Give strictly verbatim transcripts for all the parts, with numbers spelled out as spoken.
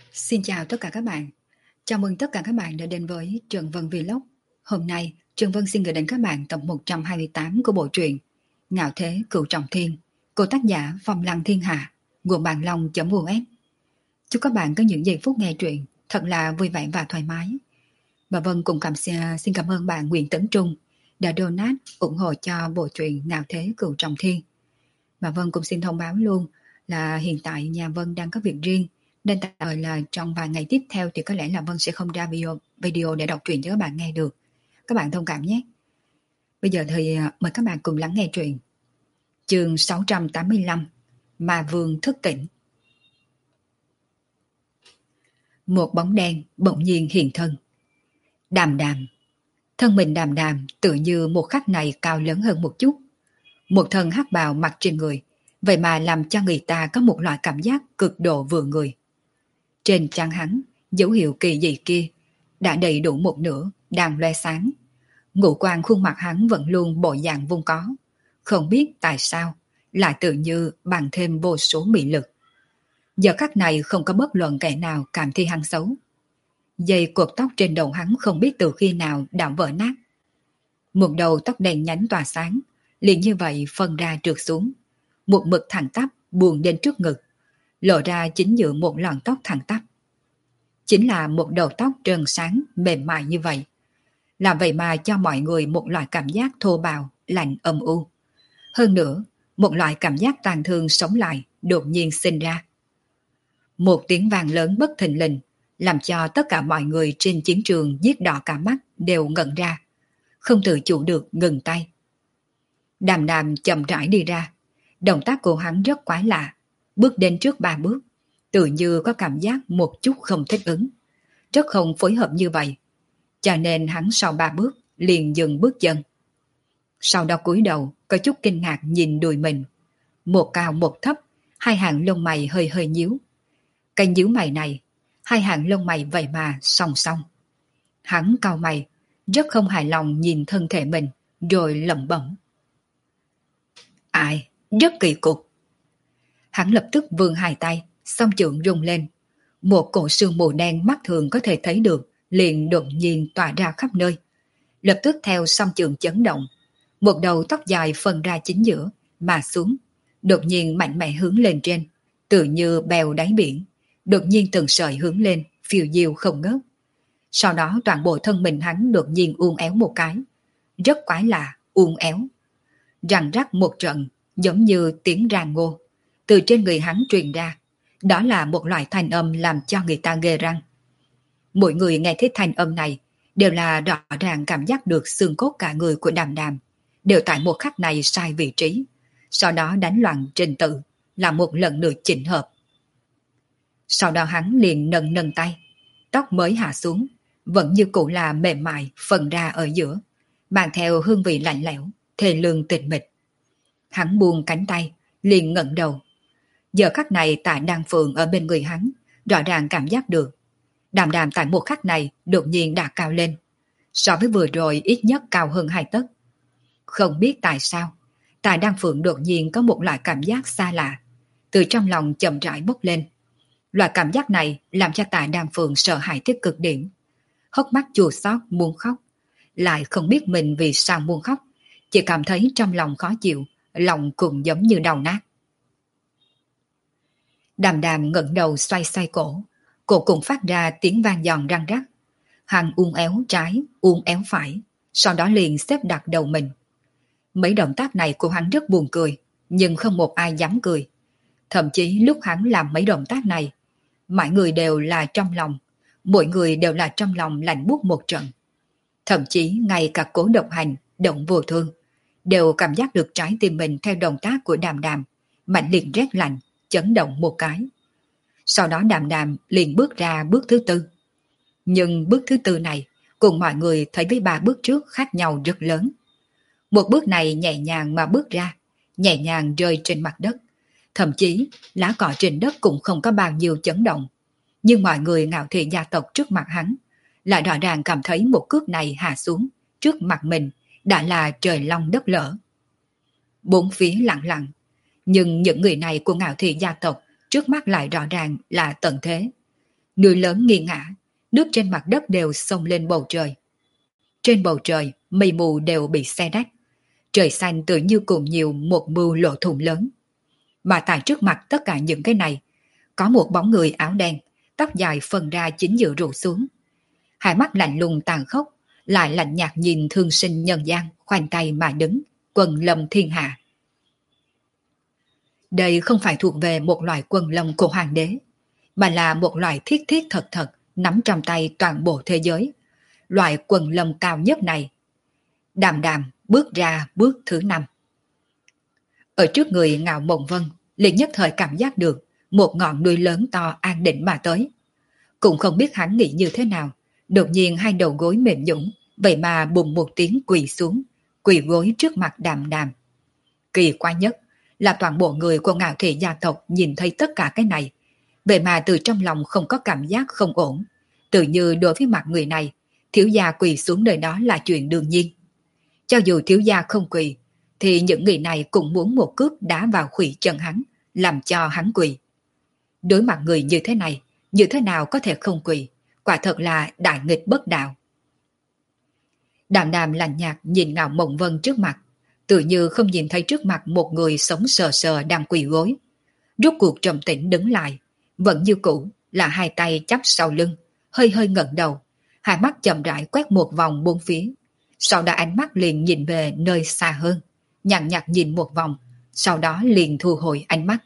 Xin chào tất cả các bạn. Chào mừng tất cả các bạn đã đến với Trần Vân Vlog. Hôm nay, Trần Vân xin gửi đến các bạn tập một trăm hai mươi tám của bộ truyện Ngạo Thế Cửu Trọng Thiên của tác giả Phong Lăng Thiên Hạ, nguồn bàn long.us. Chúc các bạn có những giây phút nghe truyện thật là vui vẻ và thoải mái. Và Vân cùng cảm xin cảm ơn bạn Nguyễn Tấn Trung đã donate ủng hộ cho bộ truyện Ngạo Thế Cửu Trọng Thiên. Và Vân cũng xin thông báo luôn là hiện tại nhà Vân đang có việc riêng, nên tạm thời là trong vài ngày tiếp theo thì có lẽ là Vân sẽ không ra video, video để đọc truyện cho các bạn nghe được. Các bạn thông cảm nhé. Bây giờ thì mời các bạn cùng lắng nghe truyện. Chương sáu trăm tám mươi lăm, Ma Vương thức tỉnh. Một bóng đen bỗng nhiên hiện thân. Đàm Đàm. Thân mình Đàm Đàm tự như một khắc này cao lớn hơn một chút. Một thân hắc bào mặc trên người, vậy mà làm cho người ta có một loại cảm giác cực độ vừa người. Trên trán hắn, dấu hiệu kỳ dị kia đã đầy đủ một nửa, đang loe sáng. Ngũ quan khuôn mặt hắn vẫn luôn bộ dạng vung có, không biết tại sao lại tự như bằng thêm vô số mị lực. Giờ khắc này không có bất luận kẻ nào cảm thấy hắn xấu. Dây cột tóc trên đầu hắn không biết từ khi nào đã vỡ nát. Một đầu tóc đen nhánh tỏa sáng, liền như vậy phân ra trượt xuống, một mực thẳng tắp buông đến trước ngực, lộ ra chính giữa một lọn tóc thẳng tắp. Chính là một đầu tóc trơn sáng mềm mại như vậy, làm vậy mà cho mọi người một loại cảm giác thô bạo, lạnh âm u. Hơn nữa, một loại cảm giác tàn thương sống lại đột nhiên sinh ra. Một tiếng vang lớn bất thình lình làm cho tất cả mọi người trên chiến trường giết đỏ cả mắt đều ngẩn ra, không tự chủ được ngừng tay. Đàm Đàm chậm rãi đi ra, động tác của hắn rất quái lạ, bước đến trước ba bước, tự như có cảm giác một chút không thích ứng, rất không phối hợp như vậy, cho nên hắn sau ba bước liền dừng bước chân. Sau đó cúi đầu có chút kinh ngạc nhìn đùi mình, một cao một thấp, hai hàng lông mày hơi hơi nhíu. Cái nhíu mày này, hai hàng lông mày vậy mà song song. Hắn cau mày, rất không hài lòng nhìn thân thể mình, rồi lẩm bẩm: Ai, rất kỳ cục. Hắn lập tức vươn hai tay, song chưởng rung lên. Một cổ sương mù đen mắt thường có thể thấy được liền đột nhiên tỏa ra khắp nơi. Lập tức theo song chưởng chấn động, một đầu tóc dài phân ra chính giữa mà xuống, đột nhiên mạnh mẽ hướng lên trên, tự như bèo đáy biển, đột nhiên từng sợi hướng lên, phiêu diêu không ngớt. Sau đó toàn bộ thân mình hắn đột nhiên uốn éo một cái, rất quái lạ, uốn éo. Răng rắc một trận, giống như tiếng ràng ngô, từ trên người hắn truyền ra. Đó là một loại thanh âm làm cho người ta ghê răng. Mỗi người nghe thấy thanh âm này đều là rõ ràng cảm giác được xương cốt cả người của Đàm Đàm đều tại một khắc này sai vị trí, sau đó đánh loạn trình tự, là một lần nữa chỉnh hợp. Sau đó hắn liền nâng nâng tay, tóc mới hạ xuống, vẫn như cũ là mềm mại phần ra ở giữa, mang theo hương vị lạnh lẽo, thê lương tịch mịch. Hắn buông cánh tay, liền ngẩng đầu. Giờ khắc này tại Đan Phượng ở bên người hắn, rõ ràng cảm giác được. Đàm Đàm tại một khắc này đột nhiên đã cao lên, so với vừa rồi ít nhất cao hơn hai tấc. Không biết tại sao, tại Đan Phượng đột nhiên có một loại cảm giác xa lạ, từ trong lòng chậm rãi bốc lên. Loại cảm giác này làm cho tại Đan Phượng sợ hãi tới cực điểm, hốc mắt chua xót muốn khóc, lại không biết mình vì sao muốn khóc, chỉ cảm thấy trong lòng khó chịu, lòng cũng giống như đau nát. Đàm Đàm ngẩng đầu xoay xoay cổ, cổ cũng phát ra tiếng vang giòn răng rắc. Hắn uốn éo trái, uốn éo phải, sau đó liền xếp đặt đầu mình. Mấy động tác này của hắn rất buồn cười, nhưng không một ai dám cười. Thậm chí lúc hắn làm mấy động tác này, mọi người đều là trong lòng, mỗi người đều là trong lòng lạnh buốt một trận. Thậm chí ngay cả Cố Độc Hành, Động Vô Thương, đều cảm giác được trái tim mình theo động tác của Đàm Đàm, mạnh liệt rét lạnh, chấn động một cái. Sau đó Đàm Đàm liền bước ra bước thứ tư. Nhưng bước thứ tư này, cùng mọi người thấy với ba bước trước khác nhau rất lớn. Một bước này nhẹ nhàng mà bước ra, nhẹ nhàng rơi trên mặt đất. Thậm chí lá cỏ trên đất cũng không có bao nhiêu chấn động. Nhưng mọi người Ngạo Thị gia tộc trước mặt hắn lại rõ ràng cảm thấy một cước này hạ xuống trước mặt mình đã là trời long đất lở. Bốn phía lặng lặng, nhưng những người này của Ngạo Thị gia tộc trước mắt lại rõ ràng là tận thế. Núi lớn nghiêng ngả, nước trên mặt đất đều xông lên bầu trời. Trên bầu trời, mây mù đều bị xé rách. Trời xanh tự như cùng nhiều một mưu lỗ thủng lớn. Mà tại trước mặt tất cả những cái này, có một bóng người áo đen, tóc dài phần ra chính giữa rủ xuống. Hai mắt lạnh lùng tàn khốc, lại lạnh nhạt nhìn thương sinh nhân gian, khoanh tay mà đứng, quần lâm thiên hạ. Đây không phải thuộc về một loại quần lâm của hoàng đế, mà là một loại thiết thiết thật thật nắm trong tay toàn bộ thế giới. Loại quần lâm cao nhất này. Đàm Đàm bước ra bước thứ năm. Ở trước người Ngạo Mộng Vân, liền nhất thời cảm giác được một ngọn núi lớn to an định mà tới. Cũng không biết hắn nghĩ như thế nào, đột nhiên hai đầu gối mềm nhũn, vậy mà bùng một tiếng quỳ xuống, quỳ gối trước mặt Đàm Đàm. Kỳ quái nhất là toàn bộ người của Ngạo Thị gia tộc nhìn thấy tất cả cái này, vậy mà từ trong lòng không có cảm giác không ổn, tự như đối với mặt người này, thiếu gia quỳ xuống nơi đó là chuyện đương nhiên. Cho dù thiếu gia không quỳ, thì những người này cũng muốn một cước đá vào khuỷu chân hắn, làm cho hắn quỳ. Đối mặt người như thế này, như thế nào có thể không quỳ, quả thật là đại nghịch bất đạo. Đàm Đàm lạnh nhạt nhìn Ngạo Mộng Vân trước mặt, tự như không nhìn thấy trước mặt một người sống sờ sờ đang quỳ gối. Rốt cuộc trầm tĩnh đứng lại, vẫn như cũ là hai tay chắp sau lưng, hơi hơi ngẩng đầu, hai mắt chậm rãi quét một vòng bốn phía. Sau đó ánh mắt liền nhìn về nơi xa hơn, nhàn nhạt nhìn một vòng, sau đó liền thu hồi ánh mắt.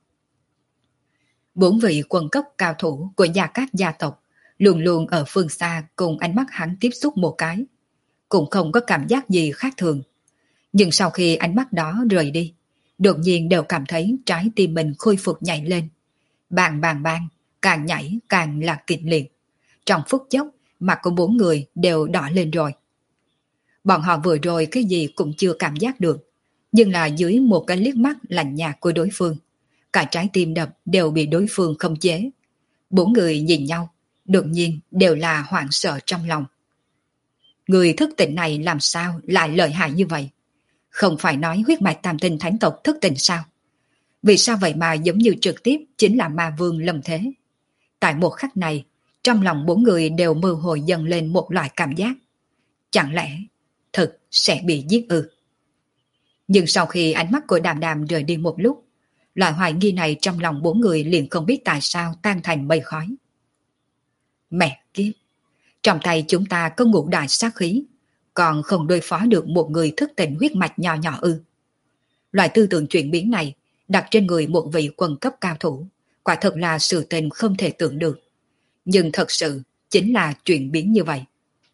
Bốn vị quân cấp cao thủ của Gia Cát gia tộc luôn luôn ở phương xa cùng ánh mắt hắn tiếp xúc một cái, cũng không có cảm giác gì khác thường. Nhưng sau khi ánh mắt đó rời đi, đột nhiên đều cảm thấy trái tim mình khôi phục nhảy lên. Bàng bàng bàng, càng nhảy càng là kịch liệt. Trong phút chốc, mặt của bốn người đều đỏ lên rồi. Bọn họ vừa rồi cái gì cũng chưa cảm giác được, nhưng là dưới một cái liếc mắt lạnh nhạt của đối phương, cả trái tim đập đều bị đối phương khống chế. Bốn người nhìn nhau, đột nhiên đều là hoảng sợ trong lòng. Người thức tỉnh này làm sao lại lợi hại như vậy? Không phải nói huyết mạch tam tinh thánh tộc thức tỉnh sao? Vì sao vậy mà giống như trực tiếp chính là ma vương lâm thế? Tại một khắc này, trong lòng bốn người đều mơ hồ dần lên một loại cảm giác. Chẳng lẽ thực sẽ bị giết ư? Nhưng sau khi ánh mắt của Đàm Đàm rời đi một lúc, loại hoài nghi này trong lòng bốn người liền không biết tại sao tan thành mây khói. Mẹ kiếp! Trong tay chúng ta có ngũ đại sát khí, còn không đối phó được một người thức tỉnh huyết mạch nhỏ nhỏ ư? Loại tư tưởng chuyển biến này đặt trên người một vị quân cấp cao thủ, quả thật là sự tình không thể tưởng được. Nhưng thật sự chính là chuyển biến như vậy.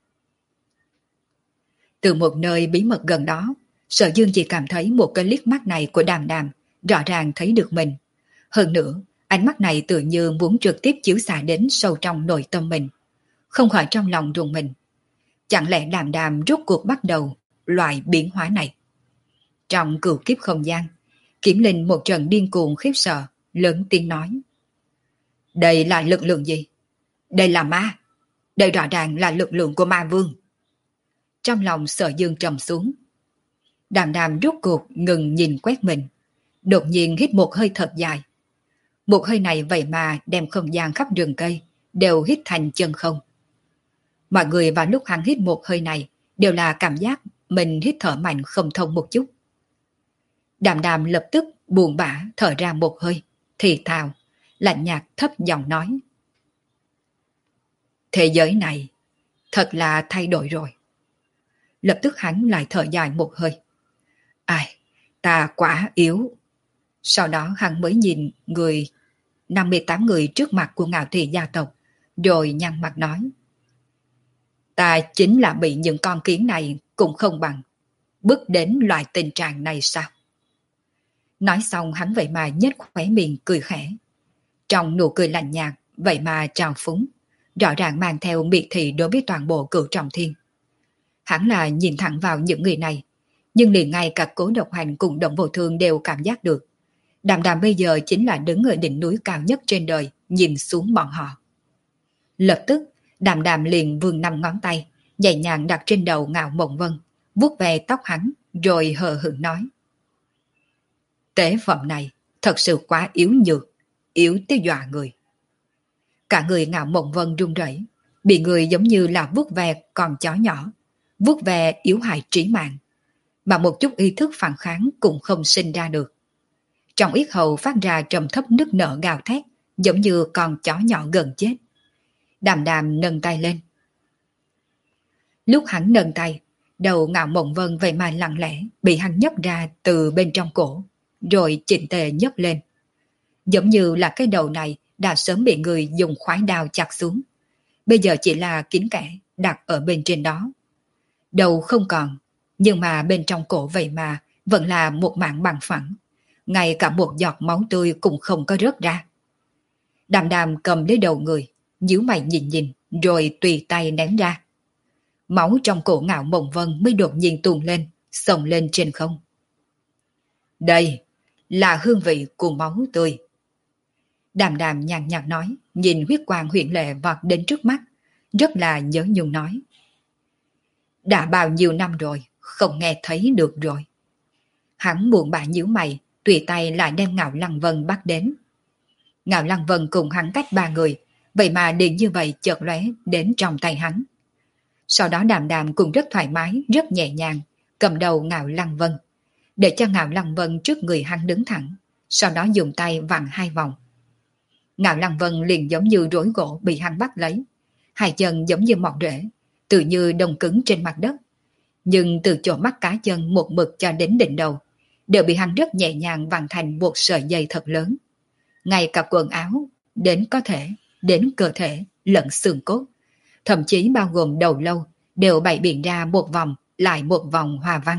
Từ một nơi bí mật gần đó, Sở Dương chỉ cảm thấy một cái liếc mắt này của Đàm Đàm rõ ràng thấy được mình. Hơn nữa, ánh mắt này tự như muốn trực tiếp chiếu xạ đến sâu trong nội tâm mình. Không khỏi trong lòng rùng mình. Chẳng lẽ Đàm Đàm rốt cuộc bắt đầu loại biến hóa này? Trong cửu kiếp không gian, Kiểm Linh một trận điên cuồng khiếp sợ, lớn tiếng nói. Đây là lực lượng gì? Đây là ma. Đây rõ ràng là lực lượng của ma vương. Trong lòng Sở Dương trầm xuống. Đàm Đàm rốt cuộc ngừng nhìn quét mình, đột nhiên hít một hơi thật dài. Một hơi này vậy mà đem không gian khắp rừng cây đều hít thành chân không. Mọi người vào lúc hắn hít một hơi này đều là cảm giác mình hít thở mạnh không thông một chút. Đàm Đàm lập tức buồn bã thở ra một hơi, thì thào, lạnh nhạt thấp giọng nói. Thế giới này thật là thay đổi rồi. Lập tức hắn lại thở dài một hơi. Ai, ta quá yếu. Sau đó hắn mới nhìn người năm mươi tám người trước mặt của Ngạo Thị gia tộc, rồi nhăn mặt nói. Ta chính là bị những con kiến này cũng không bằng, bước đến loại tình trạng này sao? Nói xong hắn vậy mà nhếch khóe miệng cười khẽ. Trong nụ cười lạnh nhạt, vậy mà trào phúng, rõ ràng mang theo miệt thị đối với toàn bộ Cửu Trọng Thiên. Hắn là nhìn thẳng vào những người này, nhưng liền ngay cả Cố Độc Hành cùng Động Vô Thương đều cảm giác được. Đàm Đàm bây giờ chính là đứng ở đỉnh núi cao nhất trên đời, nhìn xuống bọn họ. Lập tức, Đàm Đàm liền vươn năm ngón tay, nhẹ nhàng đặt trên đầu Ngạo Mộng Vân, vuốt về tóc hắn, rồi hờ hững nói. Tế phẩm này thật sự quá yếu nhược, yếu tới dọa người. Cả người Ngạo Mộng Vân run rẩy, bị người giống như là vuốt ve con chó nhỏ, vuốt ve yếu hại trí mạng, mà một chút ý thức phản kháng cũng không sinh ra được. Trong yết hầu phát ra trầm thấp nức nở gào thét, giống như con chó nhỏ gần chết. Đàm Đàm nâng tay lên. Lúc hắn nâng tay, đầu Ngạo Mộng Vân vậy mà lặng lẽ bị hắn nhấc ra từ bên trong cổ, rồi chỉnh tề nhấc lên. Giống như là cái đầu này đã sớm bị người dùng khoái đao chặt xuống, bây giờ chỉ là kín kẽ đặt ở bên trên đó. Đầu không còn, nhưng mà bên trong cổ vậy mà vẫn là một mảng bằng phẳng, ngay cả một giọt máu tươi cũng không có rớt ra. Đàm Đàm cầm lấy đầu người, nhíu mày nhìn nhìn, rồi tùy tay ném ra. Máu trong cổ Ngạo Mộng Vân mới đột nhiên tuôn lên, xông lên trên không. Đây là hương vị của máu tươi. Đàm Đàm nhàn nhạt nói, nhìn huyết quang huyện lệ vọt đến trước mắt, rất là nhớ nhung nói. Đã bao nhiêu năm rồi, không nghe thấy được rồi. Hắn buồn bã nhíu mày, tùy tay lại đem Ngạo Lăng Vân bắt đến. Ngạo Lăng Vân cùng hắn cách ba người, vậy mà điện như vậy chợt lóe đến trong tay hắn. Sau đó Đàm Đàm cũng rất thoải mái, rất nhẹ nhàng, cầm đầu Ngạo Lăng Vân, để cho Ngạo Lăng Vân trước người hắn đứng thẳng, sau đó dùng tay vặn hai vòng. Ngạo Lăng Vân liền giống như rối gỗ bị hắn bắt lấy, hai chân giống như mọc rễ, tự như đông cứng trên mặt đất, nhưng từ chỗ mắt cá chân một mực cho đến đỉnh đầu đều bị hắn rất nhẹ nhàng vặn thành một sợi dây thật lớn. Ngay cả quần áo, đến có thể, đến cơ thể, lẫn xương cốt, thậm chí bao gồm đầu lâu, đều bày biện ra một vòng lại một vòng hoa văn.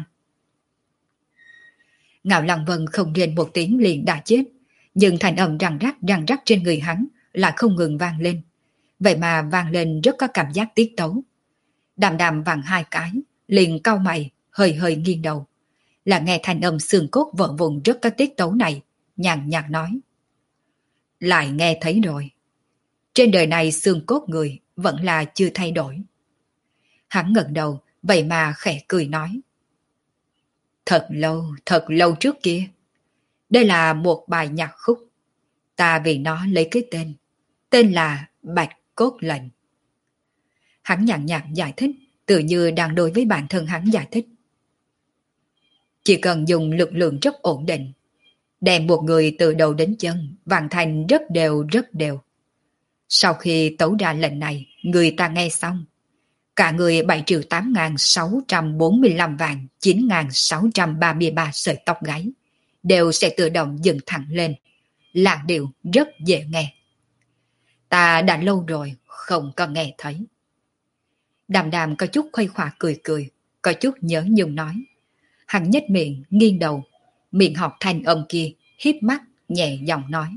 Ngạo Lăng Vân không rên một tiếng liền đã chết, nhưng thanh âm răng rắc răng rắc trên người hắn lại không ngừng vang lên, vậy mà vang lên rất có cảm giác tiết tấu. Đàm Đàm vặn hai cái, liền cau mày, hơi hơi nghiêng đầu, là nghe thanh âm xương cốt vỡ vụn rất có tiết tấu này, nhàn nhạt nói. Lại nghe thấy rồi. Trên đời này xương cốt người vẫn là chưa thay đổi. Hắn ngẩng đầu, vậy mà khẽ cười nói. Thật lâu, thật lâu trước kia. Đây là một bài nhạc khúc. Ta vì nó lấy cái tên. Tên là Bạch Cốt Lệnh. Hắn nhàn nhạt giải thích, tự như đang đối với bản thân hắn giải thích. Chỉ cần dùng lực lượng rất ổn định, đem một người từ đầu đến chân vặn thành rất đều rất đều. Sau khi tấu ra lệnh này, người ta nghe xong, cả người bảy triệu tám ngàn sáu trăm bốn mươi lăm vạn chín ngàn sáu trăm ba mươi ba sợi tóc gáy đều sẽ tự động dựng thẳng lên, làn điệu rất dễ nghe. Ta đã lâu rồi không có nghe thấy. Đàm Đàm có chút khuây khỏa cười cười, có chút nhớ nhung nói. Hắn nhếch miệng, nghiêng đầu, miệng học thanh âm kia, híp mắt, nhẹ giọng nói.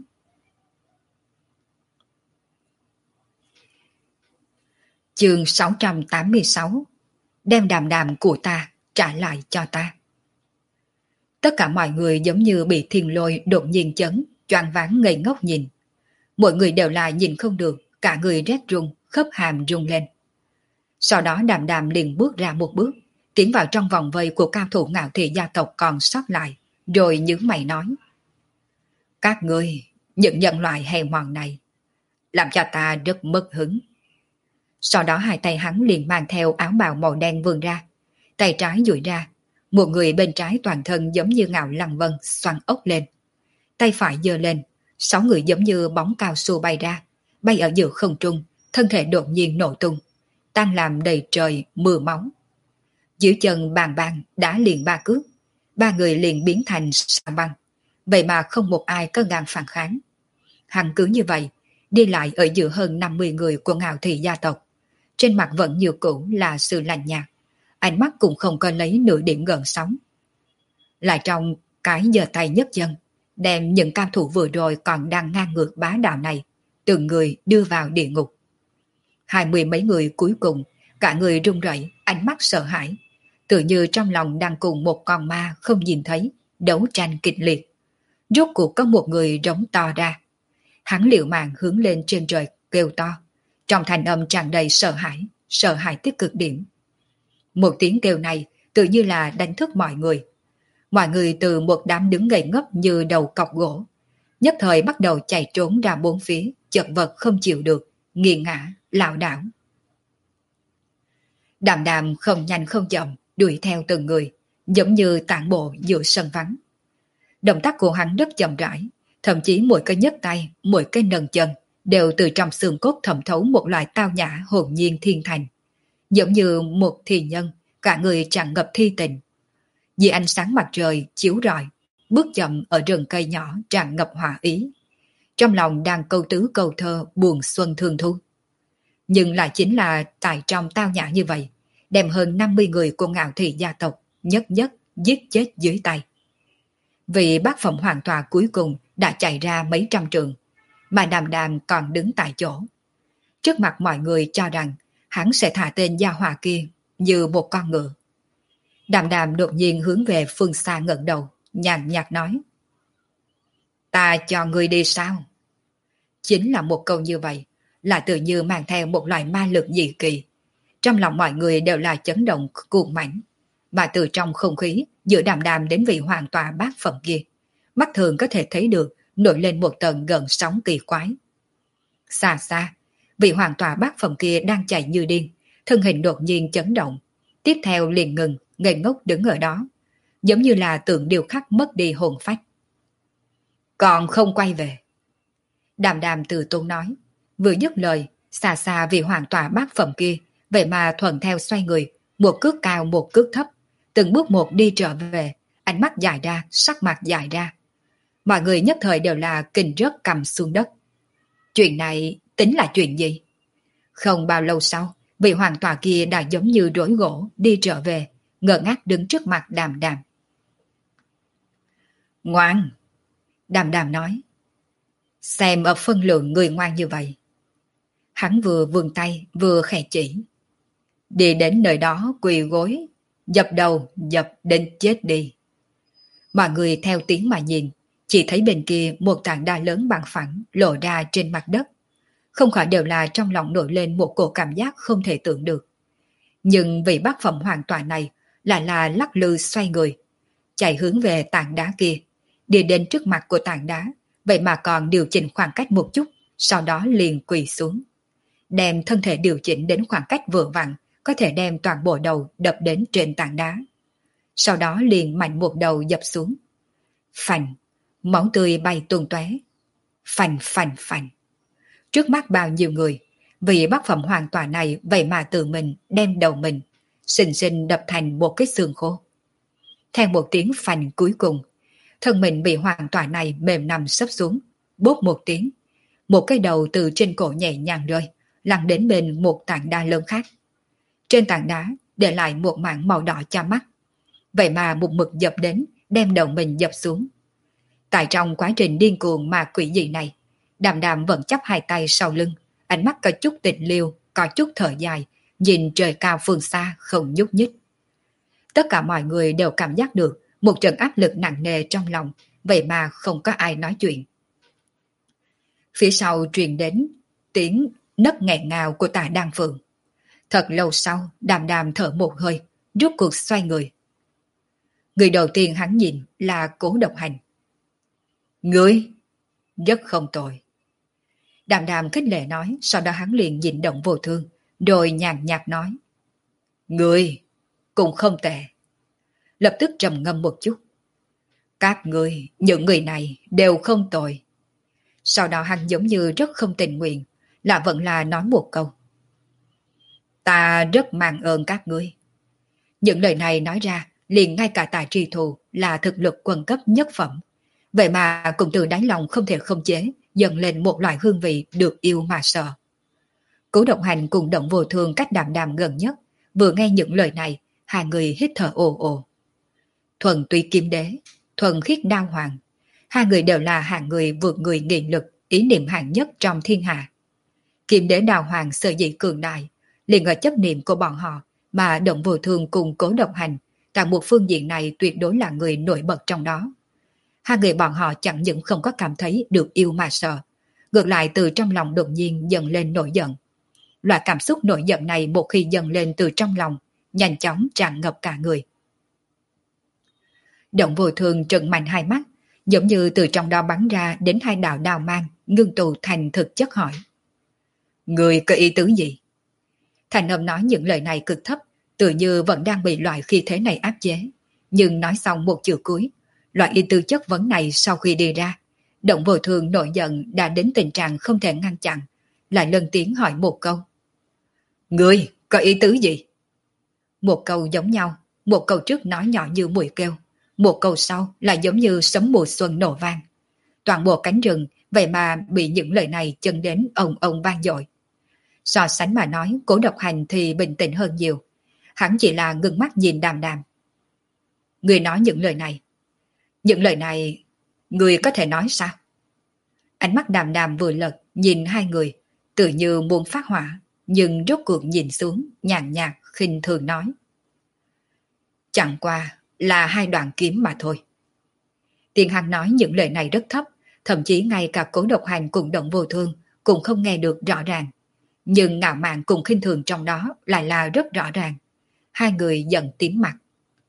Chương sáu trăm tám mươi sáu. Đem Đàm Đàm của ta trả lại cho ta. Tất cả mọi người giống như bị thiên lôi đột nhiên chấn, choáng váng ngây ngốc nhìn. Mọi người đều là nhìn không được, cả người rét run, khớp hàm rung lên. Sau đó Đàm Đàm liền bước ra một bước, tiến vào trong vòng vây của cao thủ Ngạo Thị gia tộc còn sót lại, rồi nhướng mày nói. Các ngươi, những nhân loại hèn mọn này, làm cho ta rất mất hứng. Sau đó hai tay hắn liền mang theo áo bào màu đen vươn ra, tay trái duỗi ra, một người bên trái toàn thân giống như Ngạo Lăng Vân xoăn ốc lên. Tay phải giơ lên, sáu người giống như bóng cao su bay ra, bay ở giữa không trung, thân thể đột nhiên nổ tung, tan làm đầy trời mưa máu. Dưới chân Bàn Bàn đã liền ba cước, ba người liền biến thành sa băng, vậy mà không một ai có gan phản kháng. Hắn cứ như vậy, đi lại ở giữa hơn năm mươi người của Ngạo Thị gia tộc, trên mặt vẫn như cũ là sự lạnh nhạt, ánh mắt cũng không có lấy nửa điểm gợn sóng. Lại trong cái giơ tay nhấc chân, đem những cao thủ vừa rồi còn đang ngang ngược bá đạo này, từng người đưa vào địa ngục. Hai mươi mấy người cuối cùng, cả người run rẩy, ánh mắt sợ hãi, tự như trong lòng đang cùng một con ma không nhìn thấy, đấu tranh kịch liệt. Rốt cuộc có một người rống to ra. Hắn liều mạng hướng lên trên trời kêu to, trong thanh âm tràn đầy sợ hãi, sợ hãi tới cực điểm. Một tiếng kêu này tự như là đánh thức mọi người. Mọi người từ một đám đứng ngây ngốc như đầu cọc gỗ, nhất thời bắt đầu chạy trốn ra bốn phía, chật vật không chịu được, nghiêng ngã, lảo đảo. Đàm Đàm không nhanh không chậm đuổi theo từng người, giống như tản bộ giữa sân vắng. Động tác của hắn rất chậm rãi, thậm chí mỗi cái nhấc tay, mỗi cái nâng chân đều từ trong xương cốt thẩm thấu một loại tao nhã hồn nhiên thiên thành, giống như một thi nhân, cả người tràn ngập thi tình. Vì ánh sáng mặt trời chiếu rọi, bước chậm ở rừng cây nhỏ tràn ngập hòa ý. Trong lòng đang câu tứ câu thơ buồn xuân thương thu. Nhưng lại chính là tại trong tao nhã như vậy, đem hơn năm mươi người của Ngạo Thị gia tộc nhất nhất giết chết dưới tay. Vị bác phẩm hoàng tòa cuối cùng đã chạy ra mấy trăm trường, mà Đàm Đàm còn đứng tại chỗ. Trước mặt mọi người cho rằng hắn sẽ thả tên gia hỏa kia như một con ngựa. Đàm Đàm đột nhiên hướng về phương xa ngẩng đầu, nhàn nhạt nói: Ta cho ngươi đi sao? Chính là một câu như vậy, là tự như mang theo một loại ma lực dị kỳ. Trong lòng mọi người đều là chấn động cuồng mãnh, và từ trong không khí giữa Đàm Đàm đến vị hoàng tòa bát phẩm kia, mắt thường có thể thấy được nổi lên một tầng gần sóng kỳ quái. Xa xa, vị hoàng tòa bát phẩm kia đang chạy như điên, thân hình đột nhiên chấn động, tiếp theo liền ngừng, ngây ngốc đứng ở đó, giống như là tượng điêu khắc mất đi hồn phách. Còn không quay về. Đàm Đàm từ tốn nói, vừa dứt lời, xa xa vị hoàng tòa bát phẩm kia, vậy mà thuận theo xoay người, một cước cao một cước thấp, từng bước một đi trở về, ánh mắt dài ra, sắc mặt dài ra. Mọi người nhất thời đều là kình rớt cầm xuống đất. Chuyện này tính là chuyện gì? Không bao lâu sau, vị hoàng tòa kia đã giống như rối gỗ đi trở về, ngơ ngác đứng trước mặt Đàm Đàm. Ngoan! Đàm Đàm nói. Xem ở phân lượng người ngoan như vậy. Hắn vừa vươn tay vừa khẽ chỉ. Đi đến nơi đó quỳ gối, dập đầu dập đến chết đi. Mọi người theo tiếng mà nhìn, chỉ thấy bên kia một tảng đá lớn bằng phẳng lộ ra trên mặt đất. Không khỏi đều là trong lòng nổi lên một cổ cảm giác không thể tưởng được. Nhưng vị bác phẩm hoàng tòa này lại là lắc lư xoay người, chạy hướng về tảng đá kia, đi đến trước mặt của tảng đá, vậy mà còn điều chỉnh khoảng cách một chút, sau đó liền quỳ xuống. Đem thân thể điều chỉnh đến khoảng cách vừa vặn, có thể đem toàn bộ đầu đập đến trên tảng đá. Sau đó liền mạnh một đầu dập xuống. Phành, máu tươi bay tuôn tóe. Phành phành phành. Trước mắt bao nhiêu người, vị bác phẩm hoàng tòa này vậy mà tự mình đem đầu mình, xình xình đập thành một cái xương khô. Theo một tiếng phành cuối cùng, thân mình bị hoàng tòa này mềm nằm sấp xuống, bốp một tiếng. Một cái đầu từ trên cổ nhẹ nhàng rơi, lăn đến bên một tảng đá lớn khác. Trên tảng đá để lại một mảng màu đỏ cho mắt. Vậy mà một mực dập đến, đem đầu mình dập xuống. Tại trong quá trình điên cuồng mà quỷ dị này, Đàm Đàm vẫn chắp hai tay sau lưng, ánh mắt có chút tịch liêu, có chút thở dài, nhìn trời cao phương xa không nhúc nhích. Tất cả mọi người đều cảm giác được một trận áp lực nặng nề trong lòng, vậy mà không có ai nói chuyện. Phía sau truyền đến tiếng nấc nghẹn ngào của Tạ Đan Phượng. Thật lâu sau, Đàm Đàm thở một hơi, rút cuộc xoay người. Người đầu tiên hắn nhìn là Cố Độc Hành. Ngươi, rất không tồi. Đàm Đàm khích lệ nói, sau đó hắn liền nhìn Động Vô Thương, rồi nhàn nhạt nói. Ngươi, cũng không tệ. Lập tức trầm ngâm một chút. Các ngươi, những người này đều không tồi. Sau đó hắn giống như rất không tình nguyện, là vẫn là nói một câu. Ta rất mang ơn các ngươi. Những lời này nói ra, liền ngay cả Tạ Tri Thù là thực lực quần cấp nhất phẩm. Vậy mà cũng từ đáy lòng không thể không chế, dần lên một loại hương vị được yêu mà sợ. Cố Độc Hành cùng Động Vô Thương cách Đàm Đàm gần nhất, vừa nghe những lời này, hai người hít thở ồ ồ. Thuần Túy Kim Đế, Thuần Khiết Đao Hoàng, hai người đều là hạng người vượt người nghị lực, ý niệm hạng nhất trong thiên hạ. Kim Đế Đao Hoàng sở dĩ cường đại, liền ở chấp niệm của bọn họ, mà Động Vô Thương cùng Cố Độc Hành, cả một phương diện này tuyệt đối là người nổi bật trong đó. Hai người bọn họ chẳng những không có cảm thấy được yêu mà sợ, ngược lại từ trong lòng đột nhiên dần lên nổi giận. Loại cảm xúc nổi giận này một khi dần lên từ trong lòng, nhanh chóng tràn ngập cả người. Động Vô Thương trợn mạnh hai mắt, giống như từ trong đó bắn ra đến hai đạo đao mang, ngưng tụ thành thực chất hỏi. Người có ý tứ gì? Thành âm nói những lời này cực thấp, tự như vẫn đang bị loại khí thế này áp chế. Nhưng nói xong một chữ cuối, loại ý tứ chất vấn này sau khi đi ra, Động Vô Thương nổi giận đã đến tình trạng không thể ngăn chặn, lại lên tiếng hỏi một câu. Người có ý tứ gì? Một câu giống nhau, một câu trước nói nhỏ như mùi kêu, một câu sau là giống như sấm mùa xuân nổ vang. Toàn bộ cánh rừng vậy mà bị những lời này chân đến ồng ồng vang dội. So sánh mà nói, Cố Độc Hành thì bình tĩnh hơn nhiều. Hắn chỉ là ngưng mắt nhìn Đàm Đàm. Người nói những lời này. Những lời này, người có thể nói sao? Ánh mắt Đàm Đàm vừa lật, nhìn hai người, tự như muốn phát hỏa, nhưng rốt cuộc nhìn xuống, nhàn nhạt, khinh thường nói. Chẳng qua là hai đoạn kiếm mà thôi. Tiếng hắn nói những lời này rất thấp, thậm chí ngay cả Cố Độc Hành cùng Động Vô Thương cũng không nghe được rõ ràng. Nhưng ngạo mạn cùng khinh thường trong đó lại là rất rõ ràng. Hai người giận tím mặt.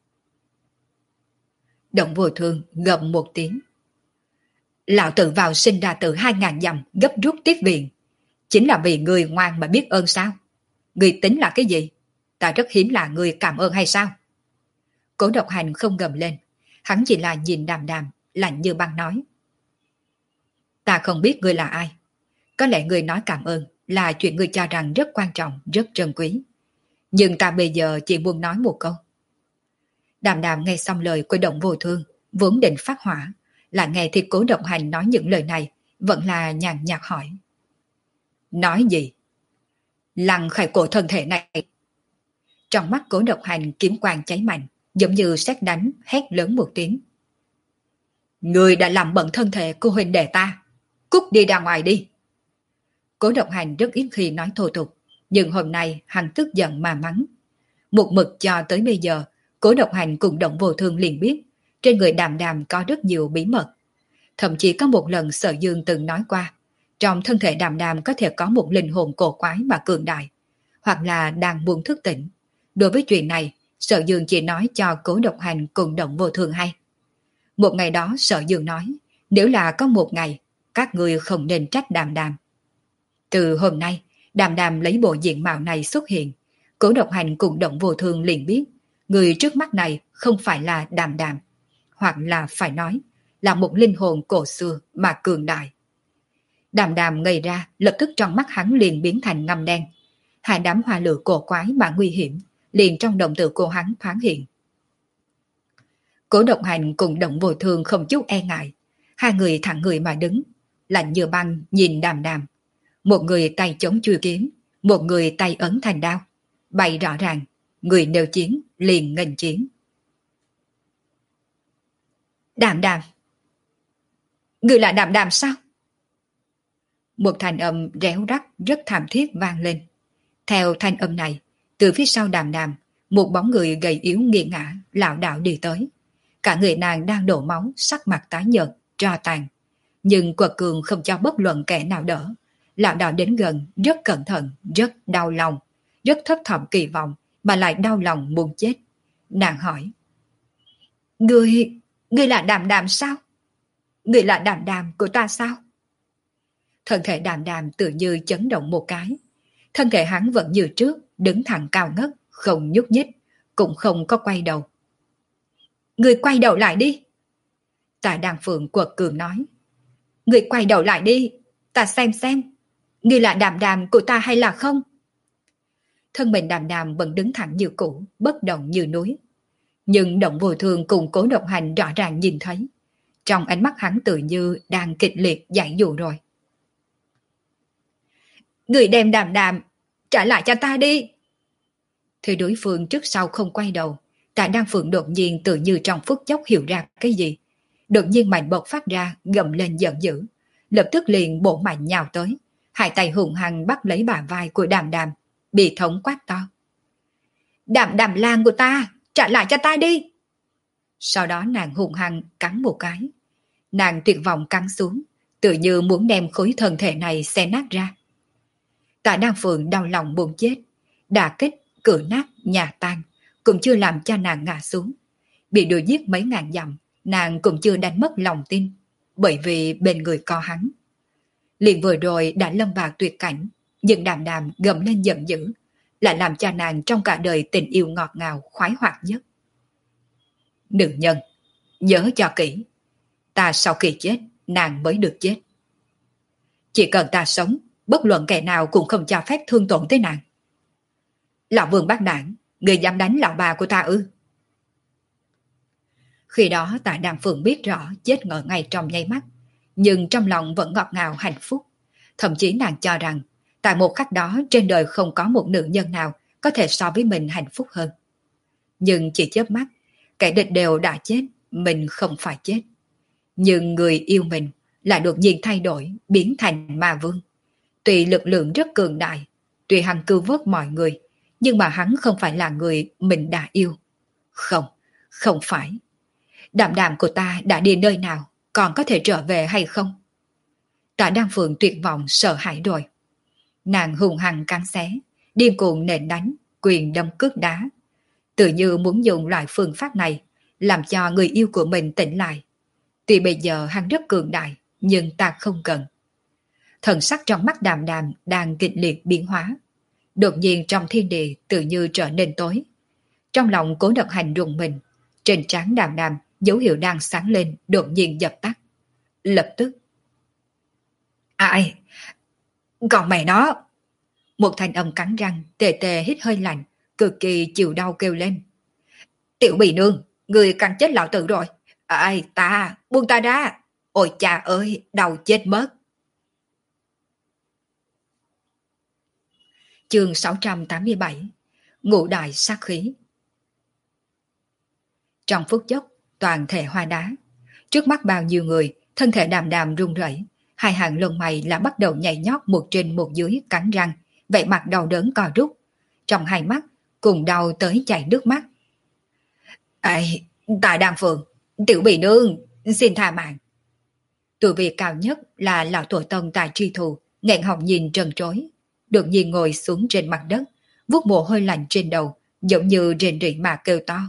Động Vô Thương gầm một tiếng. Lão tự vào sinh ra từ hai ngàn dặm gấp rút tiếp viện. Chính là vì người ngoan mà biết ơn sao? Người tính là cái gì? Ta rất hiếm là người cảm ơn hay sao? Cố Độc Hành không gầm lên. Hắn chỉ là nhìn Đàm Đàm, lạnh như băng nói. Ta không biết ngươi là ai. Có lẽ ngươi nói cảm ơn là chuyện ngươi cho rằng rất quan trọng, rất trân quý. Nhưng ta bây giờ chỉ muốn nói một câu. Đàm Đàm nghe xong lời của Động Vô Thương, vốn định phát hỏa, là nghe thì Cố Độc Hành nói những lời này, vẫn là nhàn nhạt hỏi. Nói gì? Lăng khai cổ thân thể này. Trong mắt Cố Độc Hành kiếm quang cháy mạnh, giống như sét đánh, hét lớn một tiếng. Người đã làm bận thân thể của huynh đệ ta. Cút đi ra ngoài đi. Cố Độc Hành rất ít khi nói thô tục, nhưng hôm nay hắn tức giận mà mắng. Một mực cho tới bây giờ, Cố Độc Hành cùng Động Vô Thương liền biết, trên người Đàm Đàm có rất nhiều bí mật. Thậm chí có một lần Sở Dương từng nói qua, trong thân thể Đàm Đàm có thể có một linh hồn cổ quái mà cường đại, hoặc là đang buông thức tỉnh. Đối với chuyện này, Sở Dương chỉ nói cho Cố Độc Hành cùng Động Vô Thương hay. Một ngày đó Sở Dương nói, nếu là có một ngày, các người không nên trách Đàm Đàm. Từ hôm nay, Đàm Đàm lấy bộ diện mạo này xuất hiện, Cố Độc Hành cùng Động Vô Thương liền biết, người trước mắt này không phải là Đàm Đàm, hoặc là phải nói, là một linh hồn cổ xưa mà cường đại. Đàm Đàm ngây ra, lập tức trong mắt hắn liền biến thành ngăm đen. Hai đám hoa lửa cổ quái mà nguy hiểm, liền trong động tử của hắn thoáng hiện. Cố Độc Hành cùng Động Vô Thương không chút e ngại, hai người thẳng người mà đứng, lạnh như băng nhìn Đàm Đàm. Một người tay chống chui kiếm, một người tay ấn thành đao. Bày rõ ràng, người nêu chiến liền nghênh chiến. Đàm Đàm. Người là Đàm Đàm sao? Một thanh âm réo rắt rất thảm thiết vang lên. Theo thanh âm này, từ phía sau Đàm Đàm, một bóng người gầy yếu nghiêng ngã, lảo đảo đi tới. Cả người nàng đang đổ máu, sắc mặt tái nhợt, tro tàn. Nhưng quật cường không cho bất luận kẻ nào đỡ. Lảo đảo đến gần, rất cẩn thận, rất đau lòng, rất thấp thỏm kỳ vọng, mà lại đau lòng muốn chết. Nàng hỏi. Ngươi, ngươi là Đàm Đàm sao? Ngươi là Đàm Đàm của ta sao? Thân thể Đàm Đàm tự như chấn động một cái. Thân thể hắn vẫn như trước, đứng thẳng cao ngất, không nhúc nhích, cũng không có quay đầu. Ngươi quay đầu lại đi. Tạ Đan Phượng quật cường nói. Ngươi quay đầu lại đi, ta xem xem. Ngươi là Đàm Đàm của ta hay là không? Thân mình Đàm Đàm vẫn đứng thẳng như cũ, bất động như núi. Nhưng Động Vô Thương cùng Cố Độc Hành rõ ràng nhìn thấy. Trong ánh mắt hắn tự như đang kịch liệt giải dụ rồi. Người đem Đàm Đàm trả lại cho ta đi. Thì đối phương trước sau không quay đầu. Tạ Đan Phượng đột nhiên tự như trong phút chốc hiểu ra cái gì. Đột nhiên mạnh bộc phát ra, gầm lên giận dữ. Lập tức liền bổ mạnh nhào tới. Hai tay hùng hăng bắt lấy bả vai của Đàm Đàm, bị thống quát to. Đàm Đàm lang của ta, trả lại cho ta đi. Sau đó nàng hùng hăng cắn một cái. Nàng tuyệt vọng cắn xuống, tự như muốn đem khối thân thể này xé nát ra. Tạ Đan Phượng đau lòng buồn chết, đả kích, cửa nát, nhà tan, cũng chưa làm cho nàng ngã xuống. Bị đuổi giết mấy ngàn dặm, nàng cũng chưa đánh mất lòng tin, bởi vì bên người có hắn. Liền vừa rồi đã lâm vào tuyệt cảnh, Nhưng đàm đàm gầm lên giận dữ, lại làm cho nàng trong cả đời tình yêu ngọt ngào khoái hoạt nhất. Nữ nhân, nhớ cho kỹ, ta sau khi chết, nàng mới được chết. Chỉ cần ta sống, bất luận kẻ nào cũng không cho phép thương tổn tới nàng. Lão Vương bác đảng, người dám đánh lão bà của ta ư? Khi đó Tạ Đan Phượng biết rõ chết ngờ ngay trong nháy mắt, nhưng trong lòng vẫn ngọt ngào hạnh phúc. Thậm chí nàng cho rằng, tại một khắc đó trên đời không có một nữ nhân nào có thể so với mình hạnh phúc hơn. Nhưng chỉ chớp mắt, kẻ địch đều đã chết, mình không phải chết. Nhưng người yêu mình lại đột nhiên thay đổi, biến thành ma vương. Tuy lực lượng rất cường đại, tuy hắn cứu vớt mọi người, nhưng mà hắn không phải là người mình đã yêu. Không, không phải. Đạm đạm của ta đã đi nơi nào, còn có thể trở về hay không? Tạ Đan Phượng tuyệt vọng sợ hãi rồi. Nàng hùng hăng cắn xé, điên cuồng nện đánh, quyền đâm cước đá. Tự như muốn dùng loại phương pháp này, làm cho người yêu của mình tỉnh lại. Tuy bây giờ hắn rất cường đại, nhưng ta không cần. Thần sắc trong mắt Đàm Đàm đang kịch liệt biến hóa. Đột nhiên trong thiên địa tự như trở nên tối. Trong lòng Cố Độc Hành rùng mình, trên trán Đàm Đàm dấu hiệu đang sáng lên đột nhiên dập tắt. Lập tức. Ai? Còn mẹ nó! Một thanh âm cắn răng, tê tê hít hơi lạnh, cực kỳ chịu đau kêu lên. Tiểu Bì Nương, người cắn chết lão tử rồi. Ai, ta, buông ta ra. Ôi cha ơi, đau chết mất. Chương sáu trăm tám mươi bảy. Ngũ đại sát khí. Trong phút chốc, toàn thể hoa đá. Trước mắt bao nhiêu người, thân thể Đàm Đàm run rẩy, hai hàng lông mày là bắt đầu nhảy nhót một trên một dưới cắn răng, vẻ mặt đau đớn co rút. Trong hai mắt, cùng đau tới chảy nước mắt. Ây, Tạ Đan Phượng, Tiểu Bì Nương, xin tha mạng. Tuổi vị cao nhất là lão tổ tông tại tri thù, nghẹn họng nhìn trần trối. Đột nhiên ngồi xuống trên mặt đất, vuốt mồ hôi lạnh trên đầu, giống như rền rỉ mà kêu to.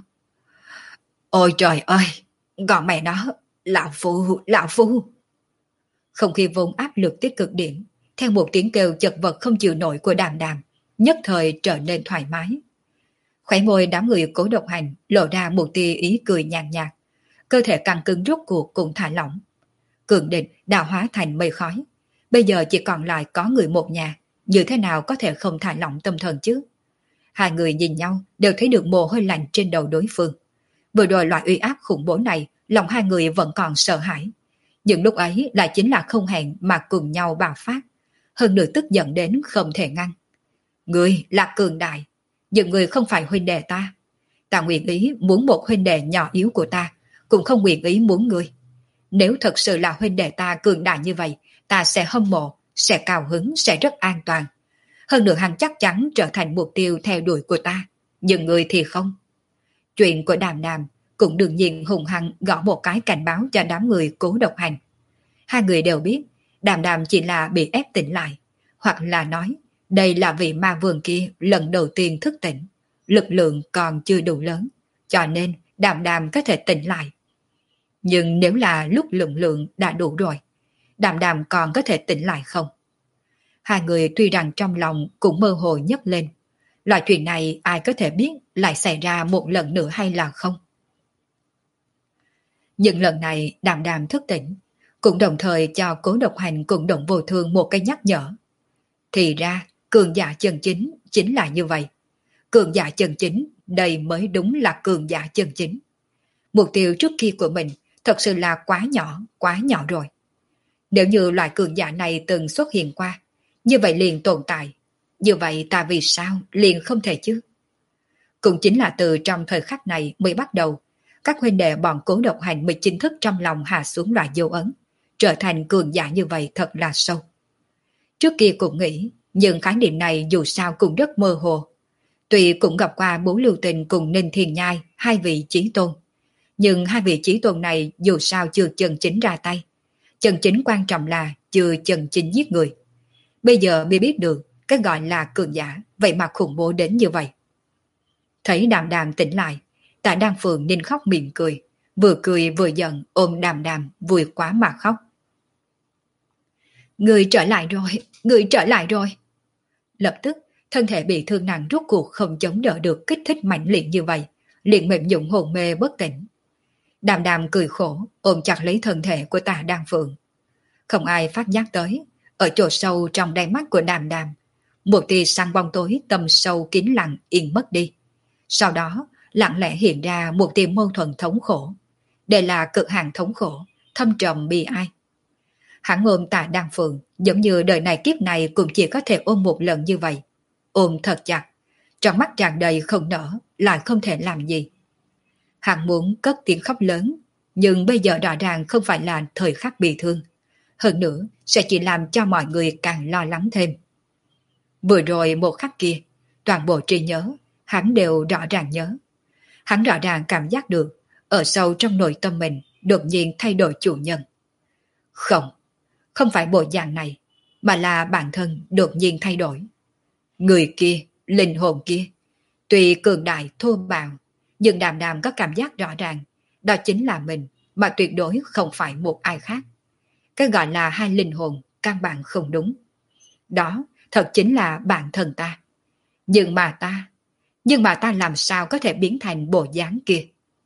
Ôi trời ơi, còn mẹ nó, lão phu, lão phu. Không khí vốn áp lực tới cực điểm, theo một tiếng kêu chật vật không chịu nổi của Đàm Đàm, nhất thời trở nên thoải mái. Khóe môi đám người Cố Độc Hành lộ ra một tia ý cười nhàn nhạt, cơ thể căng cứng rút cuộc cũng thả lỏng. Cường địch đã hóa thành mây khói, bây giờ chỉ còn lại có người một nhà, như thế nào có thể không thả lỏng tâm thần chứ? Hai người nhìn nhau đều thấy được mồ hôi lạnh trên đầu đối phương. Vừa rồi loại uy áp khủng bố này, lòng hai người vẫn còn sợ hãi. Nhưng lúc ấy lại chính là không hẹn mà cùng nhau bạo phát. Hơn nữa tức giận đến không thể ngăn. Ngươi là cường đại, nhưng ngươi không phải huynh đệ ta. Ta nguyện ý muốn một huynh đệ nhỏ yếu của ta, cũng không nguyện ý muốn ngươi. Nếu thật sự là huynh đệ ta cường đại như vậy, ta sẽ hâm mộ, sẽ cao hứng, sẽ rất an toàn. Hơn nữa hắn chắc chắn trở thành mục tiêu theo đuổi của ta, nhưng ngươi thì không. Chuyện của Đàm Đàm cũng đương nhiên hùng hăng gõ một cái cảnh báo cho đám người Cố Độc Hành. Hai người đều biết Đàm Đàm chỉ là bị ép tỉnh lại, hoặc là nói đây là vị ma vương kia lần đầu tiên thức tỉnh, lực lượng còn chưa đủ lớn, cho nên Đàm Đàm có thể tỉnh lại. Nhưng nếu là lúc lượng lượng đã đủ rồi, Đàm Đàm còn có thể tỉnh lại không? Hai người tuy rằng trong lòng cũng mơ hồ nhấc lên, loại chuyện này ai có thể biết lại xảy ra một lần nữa hay là không? Nhưng lần này Đàm Đàm thức tỉnh, cũng đồng thời cho Cố Độc Hành cùng Động Vô Thương một cái nhắc nhở. Thì ra, cường giả chân chính chính là như vậy. Cường giả chân chính, đây mới đúng là cường giả chân chính. Mục tiêu trước kia của mình thật sự là quá nhỏ, quá nhỏ rồi. Nếu như loại cường giả này từng xuất hiện qua, như vậy liền tồn tại. Như vậy ta vì sao liền không thể chứ? Cũng chính là từ trong thời khắc này mới bắt đầu, các huynh đệ bọn Cố Độc Hành mới chính thức trong lòng hạ xuống loại dấu ấn, trở thành cường giả như vậy thật là sâu. Trước kia cũng nghĩ, nhưng khái niệm này dù sao cũng rất mơ hồ. Tuy cũng gặp qua Bố Lưu Tình cùng Ninh Thiên Nhai, hai vị chí tôn. Nhưng hai vị chí tôn này dù sao chưa chân chính ra tay. Chân chính quan trọng là chưa chân chính giết người. Bây giờ mới biết được cái gọi là cường giả, vậy mà khủng bố đến như vậy. Thấy Đàm Đàm tỉnh lại, Tạ Đan Phượng nên khóc mỉm cười, vừa cười vừa giận ôm Đàm Đàm vui quá mà khóc. Người trở lại rồi, người trở lại rồi. Lập tức, thân thể bị thương nặng rốt cuộc không chống đỡ được kích thích mạnh liệt như vậy, liền mềm nhũn hồn mê bất tỉnh. Đàm đàm cười khổ, ôm chặt lấy thân thể của Tà Đan Phượng. Không ai phát giác tới, ở chỗ sâu trong đáy mắt của đàm đàm, một tia sáng bóng tối tầm sâu kín lặng yên mất đi. Sau đó, lặng lẽ hiện ra một tia mâu thuẫn thống khổ. Đây là cực hạn thống khổ, thâm trầm bi ai. Hắn ôm Tà Đan Phượng, giống như đời này kiếp này cũng chỉ có thể ôm một lần như vậy. Ôm thật chặt, trong mắt tràn đầy không nở, lại không thể làm gì. Hắn muốn cất tiếng khóc lớn, nhưng bây giờ rõ ràng không phải là thời khắc bị thương. Hơn nữa, sẽ chỉ làm cho mọi người càng lo lắng thêm. Vừa rồi một khắc kia, toàn bộ trí nhớ, hắn đều rõ ràng nhớ. Hắn rõ ràng cảm giác được, ở sâu trong nội tâm mình, đột nhiên thay đổi chủ nhân. Không, không phải bộ dạng này, mà là bản thân đột nhiên thay đổi. Người kia, linh hồn kia, tuy cường đại thô bạo, nhưng đàm đàm có cảm giác rõ ràng, đó chính là mình, mà tuyệt đối không phải một ai khác. Cái gọi là hai linh hồn, căn bản không đúng. Đó, thật chính là bản thân ta. Nhưng mà ta, nhưng mà ta làm sao có thể biến thành bộ dáng kia?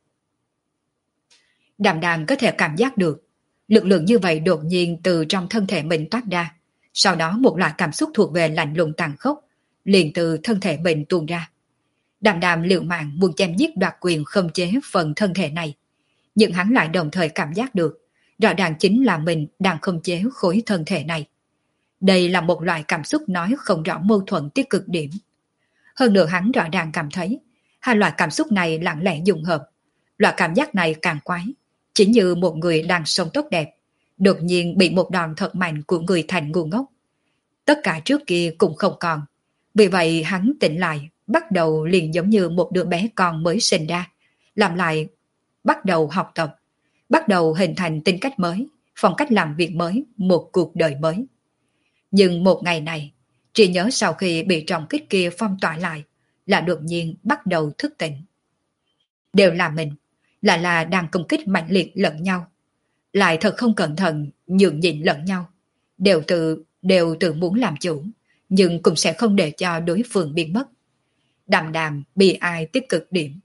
Đàm đàm có thể cảm giác được, lực lượng như vậy đột nhiên từ trong thân thể mình toát ra, sau đó một loại cảm xúc thuộc về lạnh lùng tàn khốc, liền từ thân thể mình tuôn ra. Đàm đàm liều mạng muốn chém giết đoạt quyền khống chế phần thân thể này, nhưng hắn lại đồng thời cảm giác được, rõ ràng chính là mình đang khống chế khối thân thể này. Đây là một loại cảm xúc nói không rõ mâu thuẫn tới cực điểm. Hơn nữa hắn rõ ràng cảm thấy, hai loại cảm xúc này lặng lẽ dung hợp. Loại cảm giác này càng quái, chỉ như một người đang sống tốt đẹp, đột nhiên bị một đòn thật mạnh của người thành ngu ngốc. Tất cả trước kia cũng không còn. Vì vậy hắn tỉnh lại, bắt đầu liền giống như một đứa bé con mới sinh ra, làm lại, bắt đầu học tập, bắt đầu hình thành tính cách mới, phong cách làm việc mới, một cuộc đời mới. Nhưng một ngày này, trí nhớ sau khi bị trọng kích kia phong tỏa lại, là đột nhiên bắt đầu thức tỉnh. Đều là mình, lại là đang công kích mạnh liệt lẫn nhau, lại thật không cẩn thận, nhường nhịn lẫn nhau, đều tự, đều tự muốn làm chủ, nhưng cũng sẽ không để cho đối phương biến mất. Đàm đàm bị ai tích cực điểm.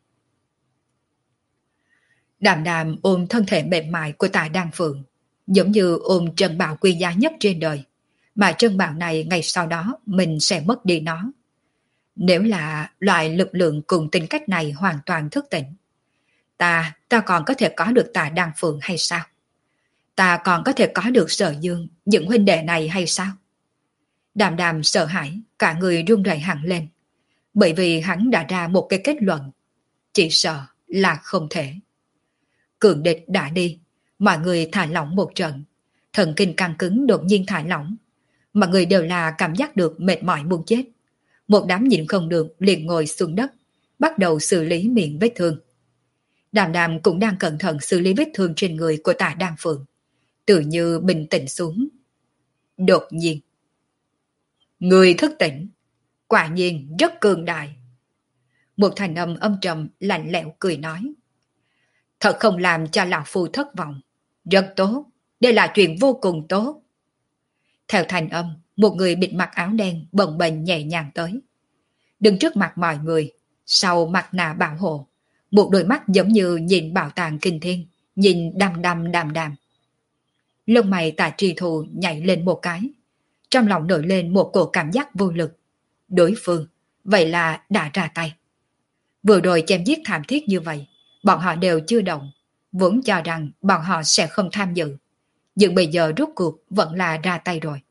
Đàm đàm ôm thân thể mềm mại của Tạ Đan Phượng, giống như ôm trân bảo quý giá nhất trên đời, mà trân bảo này ngày sau đó mình sẽ mất đi nó. Nếu là loại lực lượng cùng tính cách này hoàn toàn thức tỉnh, ta, ta còn có thể có được Tạ Đan Phượng hay sao? Ta còn có thể có được Sở Dương, những huynh đệ này hay sao? Đàm đàm sợ hãi, cả người run rẩy hẳn lên, bởi vì hắn đã ra một cái kết luận, chỉ sợ là không thể. Cường địch đã đi, mọi người thả lỏng một trận, thần kinh căng cứng đột nhiên thả lỏng, mọi người đều là cảm giác được mệt mỏi muốn chết. Một đám nhịn không được liền ngồi xuống đất, bắt đầu xử lý miệng vết thương. Đàm đàm cũng đang cẩn thận xử lý vết thương trên người của Tạ Đan Phượng, tự như bình tĩnh xuống. Đột nhiên, người thức tỉnh, quả nhiên rất cường đại. Một thành âm âm trầm lạnh lẽo cười nói. Thật không làm cho lão phu thất vọng. Rất tốt, đây là chuyện vô cùng tốt. Theo thành âm, một người bịt mặt áo đen bồng bềnh nhẹ nhàng tới. Đứng trước mặt mọi người, sau mặt nạ bảo hộ, một đôi mắt giống như nhìn bảo tàng kinh thiên, nhìn đăm đăm đàm đàm. Lông mày Tạ Tri Thù nhảy lên một cái, trong lòng nổi lên một cổ cảm giác vô lực. Đối phương, vậy là đã ra tay. Vừa rồi chém giết thảm thiết như vậy, bọn họ đều chưa động, vốn cho rằng bọn họ sẽ không tham dự. Nhưng bây giờ rốt cuộc vẫn là ra tay rồi.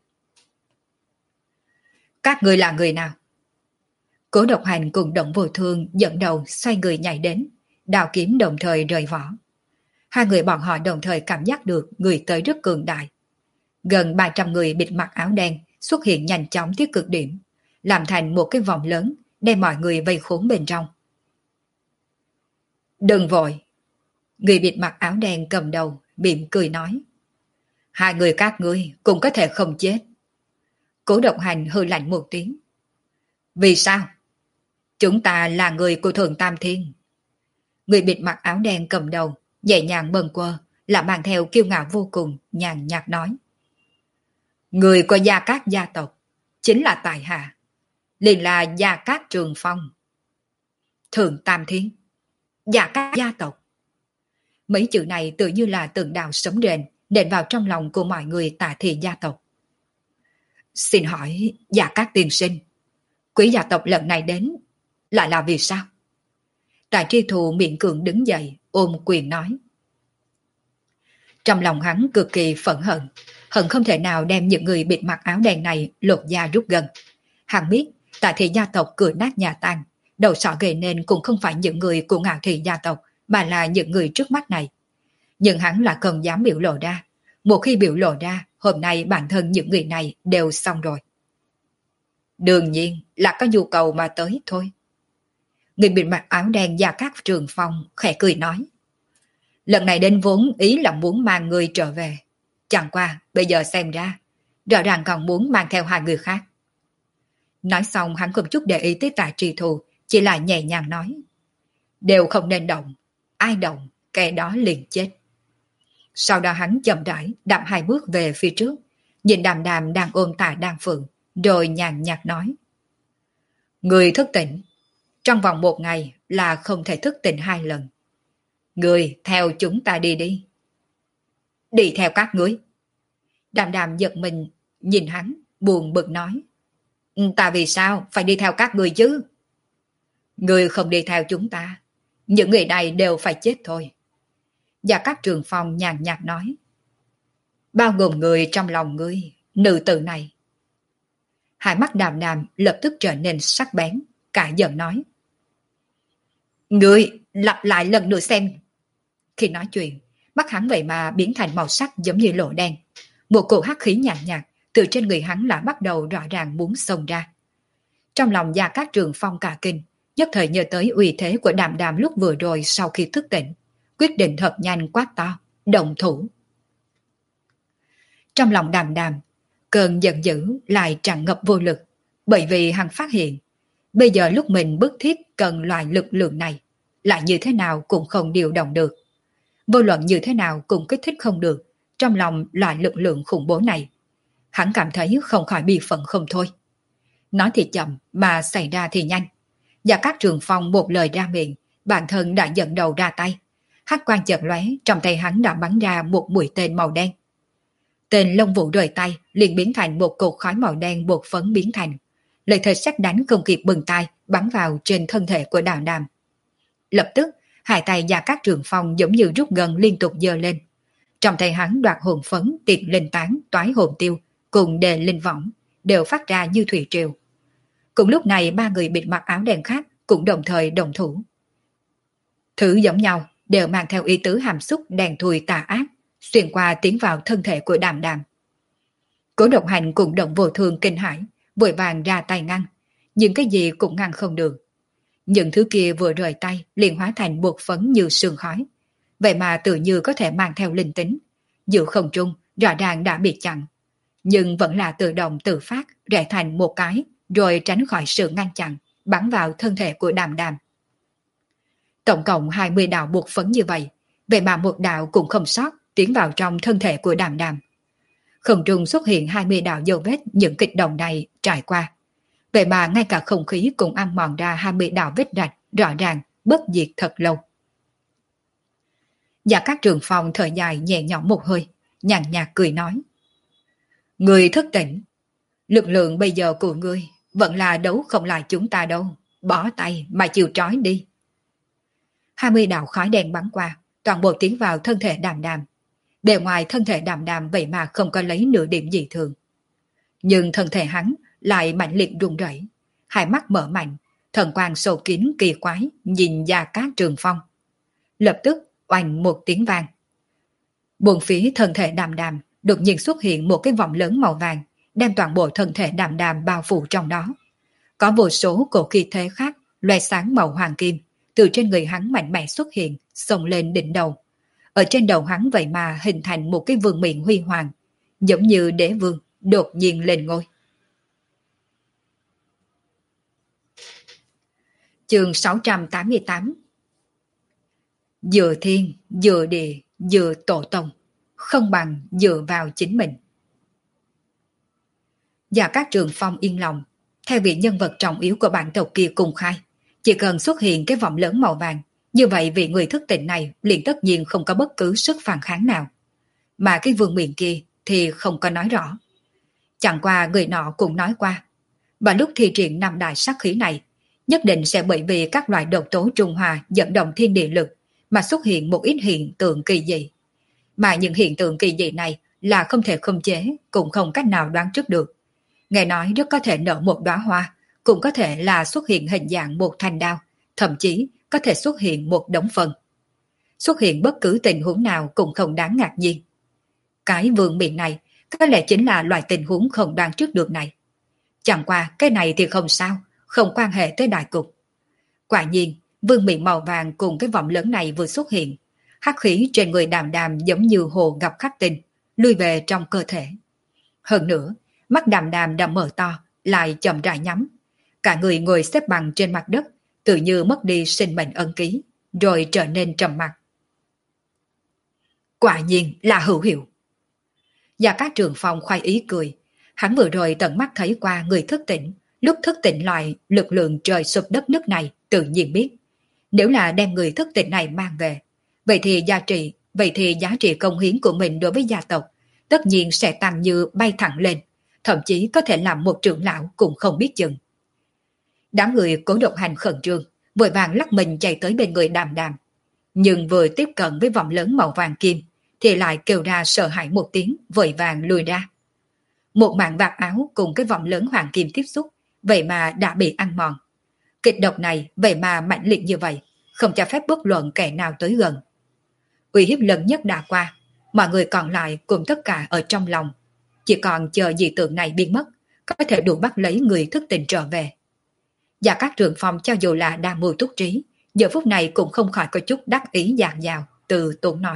Các người là người nào? Cố Độc Hành cùng Động Vô Thương dẫn đầu xoay người nhảy đến, đao kiếm đồng thời rời vỏ. Hai người bọn họ đồng thời cảm giác được người tới rất cường đại. Gần ba trăm người bịt mặt áo đen xuất hiện nhanh chóng tới cực điểm, làm thành một cái vòng lớn, đem mọi người vây khốn bên trong. Đừng vội. Người bịt mặt áo đen cầm đầu, mỉm cười nói. Hai người các ngươi cũng có thể không chết. Cố Độc Hành hừ lạnh một tiếng. Vì sao? Chúng ta là người của Thượng Tam Thiên. Người bịt mặt áo đen cầm đầu, nhẹ nhàng bâng quơ, là mang theo kiêu ngạo vô cùng, nhàn nhạt nói. Người của Gia Cát gia tộc, chính là Tài Hạ. liền là Gia Cát Trường Phong. Thượng Tam Thiên, Gia Cát gia tộc. Mấy chữ này tự như là tượng đào sống rền, đền vào trong lòng của mọi người Tạ Thị gia tộc. Xin hỏi Gia Cát tiên sinh, quý gia tộc lần này đến lại là vì sao? Tạ Tri Thù miệng cường đứng dậy, ôm quyền nói. Trong lòng hắn cực kỳ phẫn hận, hận không thể nào đem những người bịt mặt áo đen này lột da rút gân. Hắn biết Tạ Thị gia tộc cửa nát nhà tan, đầu sọ gây nên cũng không phải những người của Ngạo Thị gia tộc, mà là những người trước mắt này. Nhưng hắn là không dám biểu lộ ra. Một khi biểu lộ ra, hôm nay bản thân những người này đều xong rồi. Đương nhiên là có nhu cầu mà tới thôi. Người bịt mặt áo đen Gia Cát Trường Phong khẽ cười nói. Lần này đến vốn ý là muốn mang người trở về. Chẳng qua bây giờ xem ra, rõ ràng còn muốn mang theo hai người khác. Nói xong hắn không chút để ý tới Tạ Tri Thù, chỉ là nhẹ nhàng nói. Đều không nên động, ai động, kẻ đó liền chết. Sau đó hắn chậm rãi đạp hai bước về phía trước, nhìn Đàm Đàm đang ôm Tạ Đan Phượng, rồi nhàn nhạt nói. Người thức tỉnh, trong vòng một ngày là không thể thức tỉnh hai lần. Người theo chúng ta đi đi. Đi theo các ngươi. Đàm Đàm giật mình, nhìn hắn, buồn bực nói. Ta vì sao phải đi theo các người chứ? Người không đi theo chúng ta, những người này đều phải chết thôi. Gia Cát Trường Phong nhàn nhạt nói. Bao gồm người trong lòng ngươi, nữ tử này. Hai mắt Đàm Đàm lập tức trở nên sắc bén, cả giận nói. Ngươi lặp lại lần nữa xem. Khi nói chuyện, mắt hắn vậy mà biến thành màu sắc giống như lỗ đen. Một cổ hắc khí nhàn nhạt, nhạt từ trên người hắn đã bắt đầu rõ ràng muốn xông ra. Trong lòng Gia Cát Trường Phong cả kinh, nhất thời nhớ tới uy thế của Đàm Đàm lúc vừa rồi sau khi thức tỉnh, quyết định thật nhanh quát to, động thủ. Trong lòng Đàm Đàm, cơn giận dữ lại tràn ngập vô lực, bởi vì hắn phát hiện, bây giờ lúc mình bức thiết cần loại lực lượng này, lại như thế nào cũng không điều động được. Vô luận như thế nào cũng kích thích không được, trong lòng loại lực lượng khủng bố này. Hắn cảm thấy không khỏi bi phận không thôi. Nói thì chậm mà xảy ra thì nhanh. Gia Cát Trường Phong một lời ra miệng, bản thân đã dẫn đầu ra tay. Hắc quang chợt lóe, trong tay hắn đã bắn ra một mũi tên màu đen. Tên lông vũ rời tay, liền biến thành một cột khói màu đen bột phấn biến thành. Lời thời sắc đánh không kịp bừng tay, bắn vào trên thân thể của Đàm Đàm. Lập tức, hai tay Gia Cát Trường Phong giống như rút gần liên tục giơ lên. Trong tay hắn đoạt hồn phấn, tiệt linh tán, toái hồn tiêu, cùng đề linh võng, đều phát ra như thủy triều. Cùng lúc này ba người bịt mặt áo đen khác cũng đồng thời đồng thủ. Thứ giống nhau đều mang theo ý tứ hàm xúc đèn thui tà ác, xuyên qua tiến vào thân thể của Đàm Đàm. Cố Độc Hành cùng Động Vô Thương kinh hãi, vội vàng ra tay ngăn, nhưng cái gì cũng ngăn không được. Những thứ kia vừa rời tay liền hóa thành bột phấn như sương khói, vậy mà tự như có thể mang theo linh tính. Giữa không trung rõ ràng đã bị chặn, nhưng vẫn là tự động tự phát rẽ thành một cái, rồi tránh khỏi sự ngăn chặn, bắn vào thân thể của Đàm Đàm. Tổng cộng hai mươi đạo bột phấn như vậy, vậy mà một đạo cũng không sót tiến vào trong thân thể của Đàm Đàm. Không trung xuất hiện hai mươi đạo dấu vết những kịch động này trải qua. Vậy mà ngay cả không khí cũng ăn mòn ra hai mươi đạo vết rạch rõ ràng, bất diệt thật lâu. Gia Cát Trường Phong thở dài nhẹ nhõm một hơi, nhàn nhạt cười nói. Người thức tỉnh, lực lượng bây giờ của ngươi vẫn là đấu không lại chúng ta đâu, bỏ tay mà chịu trói đi. Hai mươi đạo khói đen bắn qua, toàn bộ tiến vào thân thể Đàm Đàm. Bề ngoài thân thể Đàm Đàm vậy mà không có lấy nửa điểm gì thường. Nhưng thân thể hắn lại mạnh liệt run rẩy, hai mắt mở mạnh, thần quang sâu kín kỳ quái nhìn Gia Cát Trường Phong. Lập tức oanh một tiếng vang. Buồn phía thân thể Đàm Đàm đột nhiên xuất hiện một cái vòng lớn màu vàng, đem toàn bộ thân thể Đàm Đàm bao phủ trong đó. Có vô số cổ khí thế khác loe sáng màu hoàng kim từ trên người hắn mạnh mẽ xuất hiện, xông lên đỉnh đầu. Ở trên đầu hắn vậy mà hình thành một cái vương miện huy hoàng, giống như đế vương đột nhiên lên ngôi. Chương sáu trăm tám mươi tám. Dựa thiên, dựa địa, dựa tổ tông, không bằng dựa vào chính mình. Gia Cát Trường Phong yên lòng, Theo vị nhân vật trọng yếu của bản tộc kia cùng khai, chỉ cần xuất hiện cái vòng lớn màu vàng, như vậy vị người thức tỉnh này liền tất nhiên không có bất cứ sức phản kháng nào. Mà cái vương miện kia thì không có nói rõ. Chẳng qua người nọ cũng nói qua, và lúc thi triển năm đại sát khí này, nhất định sẽ bởi vì các loại độc tố trung hòa dẫn động thiên địa lực mà xuất hiện một ít hiện tượng kỳ dị. Mà những hiện tượng kỳ dị này là không thể khống chế, cũng không cách nào đoán trước được. Nghe nói rất có thể nở một đóa hoa, cũng có thể là xuất hiện hình dạng một thanh đao, thậm chí có thể xuất hiện một đống phân. Xuất hiện bất cứ tình huống nào cũng không đáng ngạc nhiên. Cái vương miện này có lẽ chính là loại tình huống không đoán trước được này. Chẳng qua cái này thì không sao, không quan hệ tới đại cục. Quả nhiên, vương miện màu vàng cùng cái vòng lớn này vừa xuất hiện, hắc khí trên người Đàm Đàm giống như hồ gặp khắc tinh, lui về trong cơ thể. Hơn nữa, mắt Đàm Đàm đã mở to, lại chậm rãi nhắm. Cả người ngồi xếp bằng trên mặt đất, tự như mất đi sinh mệnh ân ký, rồi trở nên trầm mặc. Quả nhiên là hữu hiệu. Gia Cát Trường Phong khoái ý cười, hắn vừa rồi tận mắt thấy qua người thức tỉnh, lúc thức tỉnh loại lực lượng trời sụp đất nứt này tự nhiên biết. Nếu là đem người thức tỉnh này mang về, vậy thì giá trị, vậy thì giá trị công hiến của mình đối với gia tộc tất nhiên sẽ tăng như bay thẳng lên, thậm chí có thể làm một trưởng lão cũng không biết chừng. Đám người Cố Độc Hành khẩn trương, vội vàng lắc mình chạy tới bên người Đàm Đàm. Nhưng vừa tiếp cận với vòng lớn màu vàng kim, thì lại kêu ra sợ hãi một tiếng, vội vàng lùi ra. Một mảng vạt áo cùng cái vòng lớn hoàng kim tiếp xúc, vậy mà đã bị ăn mòn. Kịch độc này vậy mà mạnh liệt như vậy, không cho phép bất luận kẻ nào tới gần. Uy hiếp lớn nhất đã qua, mọi người còn lại cùng tất cả ở trong lòng. Chỉ còn chờ dị tượng này biến mất, có thể đủ bắt lấy người thức tỉnh trở về. Và các Trường Phong cho dù là đa mưu túc trí, giờ phút này cũng không khỏi có chút đắc ý dạt dào, từ tốn nói.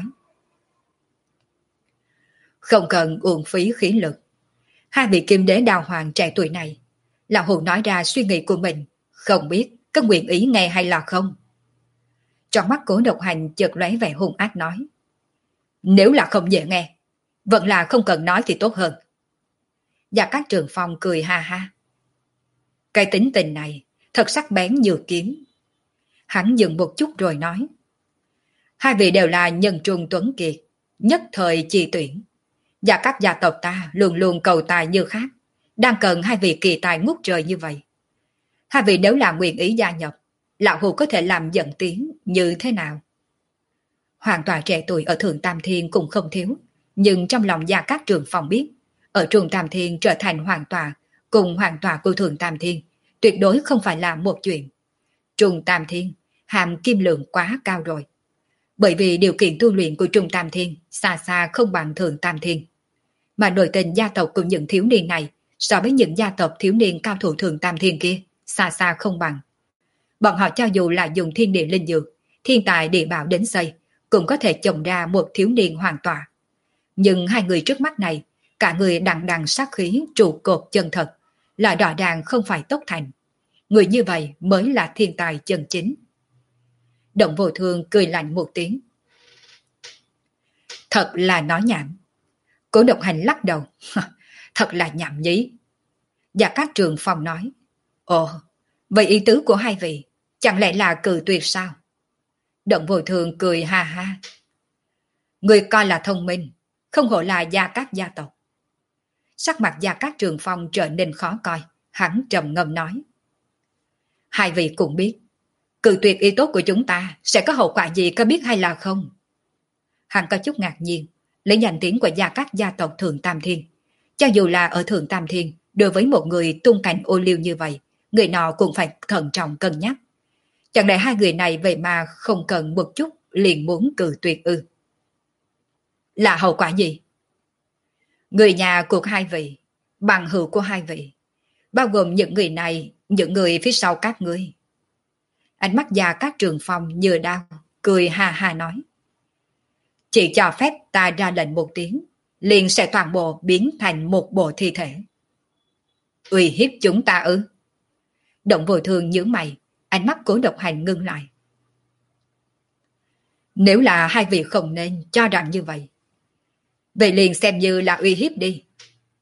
Không cần uổng phí khí lực. Hai vị kim đế đào hoàng trẻ tuổi này, lão hù nói ra suy nghĩ của mình, không biết có nguyện ý nghe hay là không. Trong mắt Cố Độc Hành chợt lóe vẻ hung ác nói. Nếu là không dễ nghe, vẫn là không cần nói thì tốt hơn. Và các Trường Phong cười ha ha. Cái tính tình này thật sắc bén như kiếm. Hắn dừng một chút rồi nói. Hai vị đều là nhân trung tuấn kiệt, nhất thời chi tuyển. Và các gia tộc ta luôn luôn cầu tài như khác, đang cần hai vị kỳ tài ngút trời như vậy. Hai vị nếu là nguyện ý gia nhập, lão hù có thể làm dẫn tiếng như thế nào? Hoàng tòa trẻ tuổi ở Thượng Tam Thiên cũng không thiếu, nhưng trong lòng Gia Cát Trường Phong biết, ở Trung Tam Thiên trở thành hoàng tòa cùng hoàng tòa của Thượng Tam Thiên tuyệt đối không phải là một chuyện. Trung Tam Thiên hàm kim lượng quá cao rồi, bởi vì điều kiện tu luyện của Trung Tam Thiên xa xa không bằng Thượng Tam Thiên. Mà nội tình gia tộc của những thiếu niên này so với những gia tộc thiếu niên cao thủ Thượng Tam Thiên kia xa xa không bằng. Bọn họ cho dù là dùng thiên địa linh dược, thiên tài địa bảo đến xây, cũng có thể trồng ra một thiếu niên hoàn toàn. Nhưng hai người trước mắt này, cả người đằng đằng sát khí trụ cột chân thật, là rõ ràng không phải Tốc Thành. Người như vậy mới là thiên tài chân chính. Động Vô Thương cười lạnh một tiếng. Thật là nói nhảm. Cố Độc Hành lắc đầu. Thật là nhảm nhí. Và các Trường Phong nói. Ồ, vậy ý tứ của hai vị, chẳng lẽ là cự tuyệt sao? Động Vô Thương cười ha ha. Người coi là thông minh, không hổ là Gia Cát gia tộc. Sắc mặt Gia Cát Trường Phong trở nên khó coi, hắn trầm ngâm nói. Hai vị cũng biết, cự tuyệt ý tốt của chúng ta sẽ có hậu quả gì có biết hay là không? Hắn có chút ngạc nhiên, lấy danh tiếng của Gia Cát gia tộc Thượng Tam Thiên. Cho dù là ở Thượng Tam Thiên, đối với một người tung cảnh ô liu như vậy, người nọ cũng phải thận trọng cân nhắc. Chẳng lẽ hai người này vậy mà không cần một chút liền muốn cự tuyệt ư? Là hậu quả gì? Người nhà của hai vị, bằng hữu của hai vị, bao gồm những người này, những người phía sau các ngươi. Ánh mắt Gia Cát Trường Phong như đau, cười ha ha nói. Chỉ cho phép ta ra lệnh một tiếng, liền sẽ toàn bộ biến thành một bộ thi thể. Uy hiếp chúng ta ư? Động Vô Thương nhíu mày, ánh mắt Cố Độc Hành ngưng lại. Nếu là hai vị không nên cho rằng như vậy, vậy liền xem như là uy hiếp đi.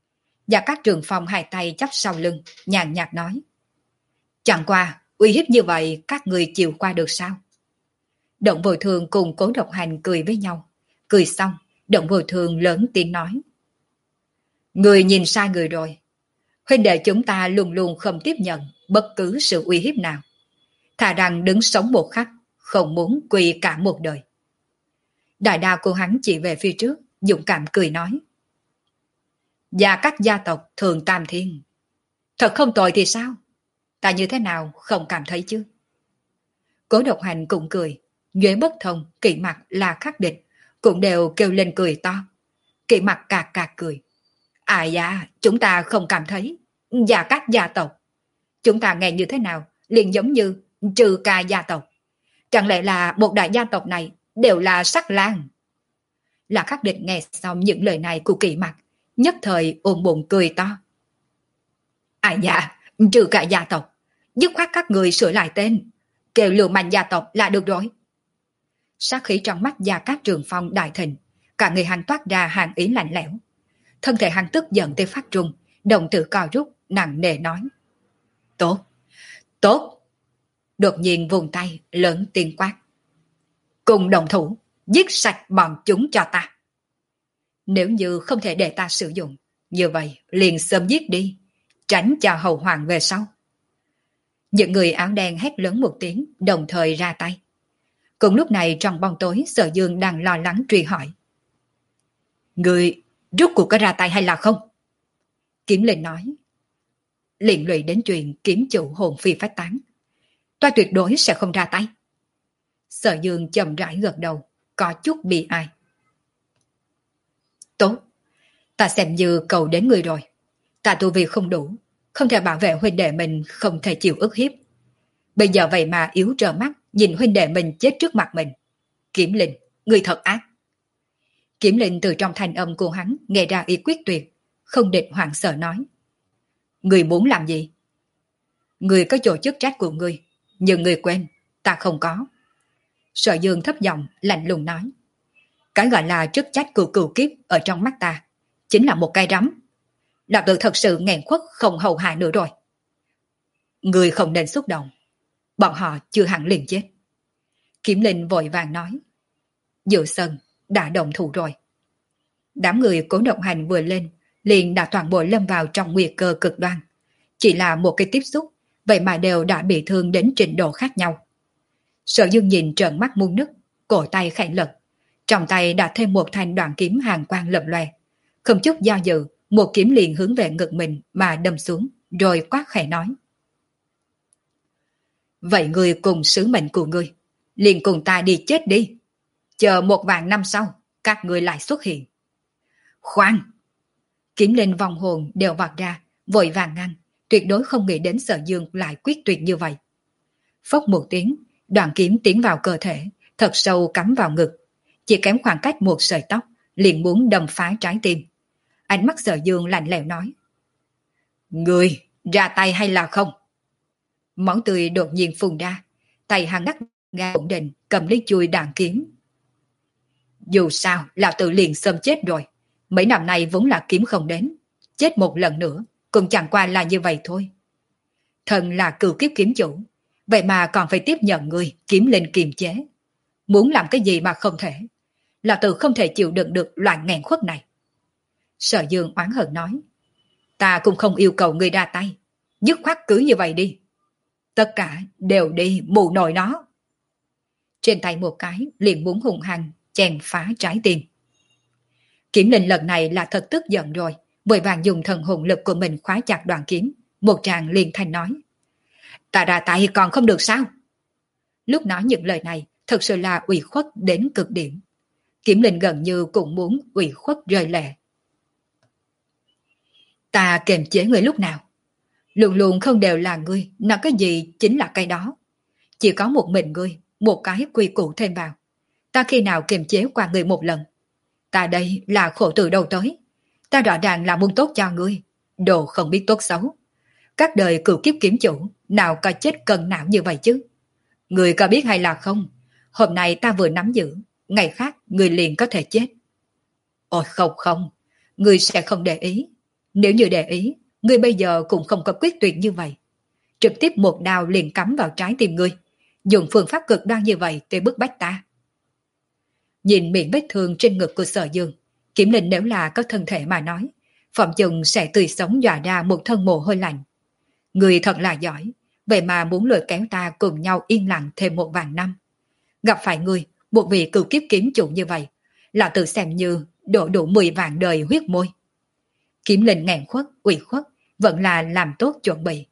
Và các Trường Phong hai tay chắp sau lưng, nhàn nhạt nói. Chẳng qua, uy hiếp như vậy các người chịu qua được sao? Động Vô Thường cùng Cố Độc Hành cười với nhau. Cười xong, Động Vô Thường lớn tiếng nói. Người nhìn sai người rồi. Huynh đệ chúng ta luôn luôn không tiếp nhận bất cứ sự uy hiếp nào. Thà rằng đứng sống một khắc, không muốn quỳ cả một đời. Đại đao của hắn chỉ về phía trước, dũng cảm cười nói. Và các gia tộc thường tam thiên. Thật không tội thì sao? Ta như thế nào không cảm thấy chứ? Cố Độc Hành cũng cười. Nhuế Bất Thông, Kỵ Mặc là khắc địch, cũng đều kêu lên cười to. Kỵ Mặc cạc cạc cười. À dạ, chúng ta không cảm thấy. Và các gia tộc. Chúng ta nghe như thế nào, liền giống như trừ ca gia tộc. Chẳng lẽ là một đại gia tộc này đều là sắc lang? Là khắc địch nghe xong những lời này của Kỵ Mặc, nhất thời ôm bụng cười to. À dạ, trừ cả gia tộc. Dứt khoát các người sửa lại tên. Kêu lưu manh gia tộc là được rồi. Sát khí trong mắt Gia Cát Trường Phong đại thịnh, cả người hắn toát ra hàng ý lạnh lẽo. Thân thể hắn tức giận tới phát trung, đồng tử co rút, nặng nề nói. Tốt, tốt. Đột nhiên vùng tay, lớn tiếng quát. Cùng đồng thủ, giết sạch bọn chúng cho ta. Nếu như không thể để ta sử dụng, như vậy liền sớm giết đi, tránh cho hậu hoàng về sau. Những người áo đen hét lớn một tiếng, đồng thời ra tay. Cùng lúc này trong bóng tối, Sở Dương đang lo lắng truy hỏi. Người rút cuộc có ra tay hay là không? Kiếm Linh nói. Liên lụy đến chuyện kiếm chủ hồn phi phách tán, toa tuyệt đối sẽ không ra tay. Sở Dương chậm rãi gật đầu, có chút bị ai. Tốt, ta xem như cầu đến người rồi. Ta tu vi không đủ, không thể bảo vệ huynh đệ mình, không thể chịu ức hiếp. Bây giờ vậy mà yếu trơ mắt nhìn huynh đệ mình chết trước mặt mình. Kiếm Linh, người thật ác. Kiếm Linh từ trong thanh âm của hắn nghe ra ý quyết tuyệt, không định hoảng sợ nói. Người muốn làm gì? Người có chỗ chức trách của người, nhưng người quên, ta không có. Sở Dương thấp giọng lạnh lùng nói. Cái gọi là chức trách của cửu kiếp ở trong mắt ta, chính là một cái rắm. Lão tử thật sự nghẹn khuất không hầu hạ nữa rồi. Người không nên xúc động, bọn họ chưa hẳn liền chết. Kiếm Linh vội vàng nói. Dự sân đã động thủ rồi. Đám người Cố Độc Hành vừa lên, liền đã toàn bộ lâm vào trong nguy cơ cực đoan. Chỉ là một cái tiếp xúc, vậy mà đều đã bị thương đến trình độ khác nhau. Sở Dương nhìn trợn mắt muôn nức, cổ tay khẽ lật. Trong tay đã thêm một thanh đoạn kiếm hàn quang lập lòe. Không chút do dự, một kiếm liền hướng về ngực mình mà đâm xuống, rồi quát khẽ nói. Vậy ngươi cùng sứ mệnh của ngươi, liền cùng ta đi chết đi. Chờ một vạn năm sau, các ngươi lại xuất hiện. Khoan! Kiếm Linh vòng hồn đều vọt ra, vội vàng ngăn, tuyệt đối không nghĩ đến Sở Dương lại quyết tuyệt như vậy. Phốc một tiếng, đoạn kiếm tiến vào cơ thể, thật sâu cắm vào ngực. Chỉ kém khoảng cách một sợi tóc, liền muốn đâm phá trái tim. Ánh mắt Sở Dương lạnh lẽo nói. Ngươi, ra tay hay là không? Máu tươi đột nhiên phun ra, tay hắn ngắt ga ổn định, cầm lấy chui đạn kiếm. Dù sao, lão tử liền sớm chết rồi. Mấy năm nay vốn là kiếm không đến. Chết một lần nữa, cũng chẳng qua là như vậy thôi. Thần là cửu kiếp kiếm chủ, vậy mà còn phải tiếp nhận người kiếm lên kiềm chế. Muốn làm cái gì mà không thể. Lão tử không thể chịu đựng được loại nghẹn khuất này. Sở Dương oán hận nói. Ta cũng không yêu cầu người ra tay. Dứt khoát cứ như vậy đi. Tất cả đều đi mù nổi nó. Trên tay một cái liền muốn hùng hăng chèn phá trái tim. Kiếm Linh lần này là thật tức giận rồi, vội vàng dùng thần hồn lực của mình khóa chặt đoạn kiếm, một tràng liền thanh nói. Ta ra tay còn không được sao? Lúc nói những lời này thật sự là ủy khuất đến cực điểm. Kiếm Linh gần như cũng muốn ủy khuất rơi lệ. Ta kiềm chế người lúc nào? Luôn luôn không đều là ngươi, nói cái gì chính là cái đó. Chỉ có một mình ngươi, một cái quy củ thêm vào. Ta khi nào kiềm chế qua ngươi một lần? Ta đây là khổ từ đâu tới. Ta rõ ràng là muốn tốt cho ngươi, đồ không biết tốt xấu. Các đời cửu kiếp kiếm chủ, nào có chết cân não như vậy chứ? Ngươi có biết hay là không? Hôm nay ta vừa nắm giữ, ngày khác ngươi liền có thể chết. Ôi không không, ngươi sẽ không để ý. Nếu như để ý, ngươi bây giờ cũng không có quyết tuyệt như vậy. Trực tiếp một đao liền cắm vào trái tim ngươi, dùng phương pháp cực đoan như vậy để bức bách ta. Nhìn miệng vết thương trên ngực của Sở Dương, Kiểm Linh nếu là có thân thể mà nói, phòng chừng sẽ tươi sống dọa ra một thân mồ hôi lạnh. Người thật là giỏi, vậy mà muốn lôi kéo ta cùng nhau yên lặng thêm một vạn năm. Gặp phải người, một vị cửu kiếp kiếm chủ như vậy, là tự xem như đổ đủ mười vạn đời huyết môi. Kiểm Linh nghẹn khuất, ủy khuất, vẫn là làm tốt chuẩn bị.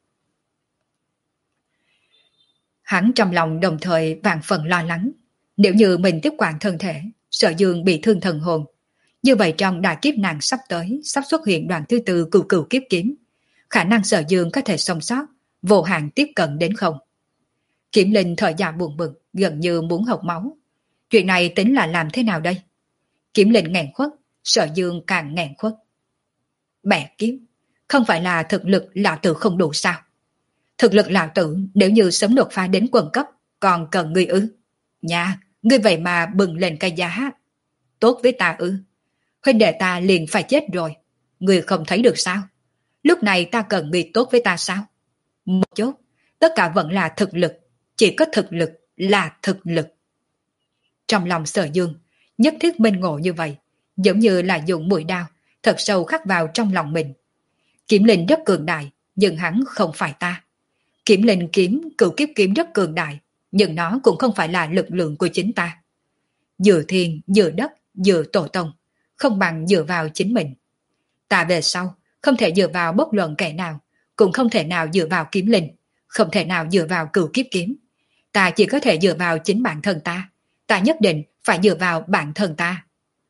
Hắn trong lòng đồng thời vạn phần lo lắng, nếu như mình tiếp quản thân thể, Sở Dương bị thương thần hồn, như vậy trong đại kiếp nạn sắp tới, sắp xuất hiện đoạn thứ tư cửu cửu kiếp kiếm, khả năng Sở Dương có thể sống sót, vô hạn tiếp cận đến không. Kiểm Linh thở dài buồn bực, gần như muốn hộc máu. Chuyện này tính là làm thế nào đây? Kiểm Linh nghẹn khuất, Sở Dương càng nghẹn khuất. Bẻ kiếm, không phải là thực lực lão tử không đủ sao? Thực lực lão tử nếu như sớm đột phá đến quần cấp, còn cần ngươi ư? Nha, ngươi vậy mà bừng lên cái giá. Tốt với ta ư? Huynh đệ ta liền phải chết rồi. Ngươi không thấy được sao? Lúc này ta cần ngươi tốt với ta sao? Một chút, tất cả vẫn là thực lực. Chỉ có thực lực là thực lực. Trong lòng Sở Dương, nhất thiết minh ngộ như vậy, giống như là dùng mũi đao, thật sâu khắc vào trong lòng mình. Kiểm Linh rất cường đại, nhưng hắn không phải ta. Kiểm Linh kiếm, cửu kiếp kiếm rất cường đại, nhưng nó cũng không phải là lực lượng của chính ta. Dựa thiên, dựa đất, dựa tổ tông, không bằng dựa vào chính mình. Ta về sau, không thể dựa vào bất luận kẻ nào, cũng không thể nào dựa vào Kiếm Linh, không thể nào dựa vào cửu kiếp kiếm. Ta chỉ có thể dựa vào chính bản thân ta. Ta nhất định phải dựa vào bản thân ta.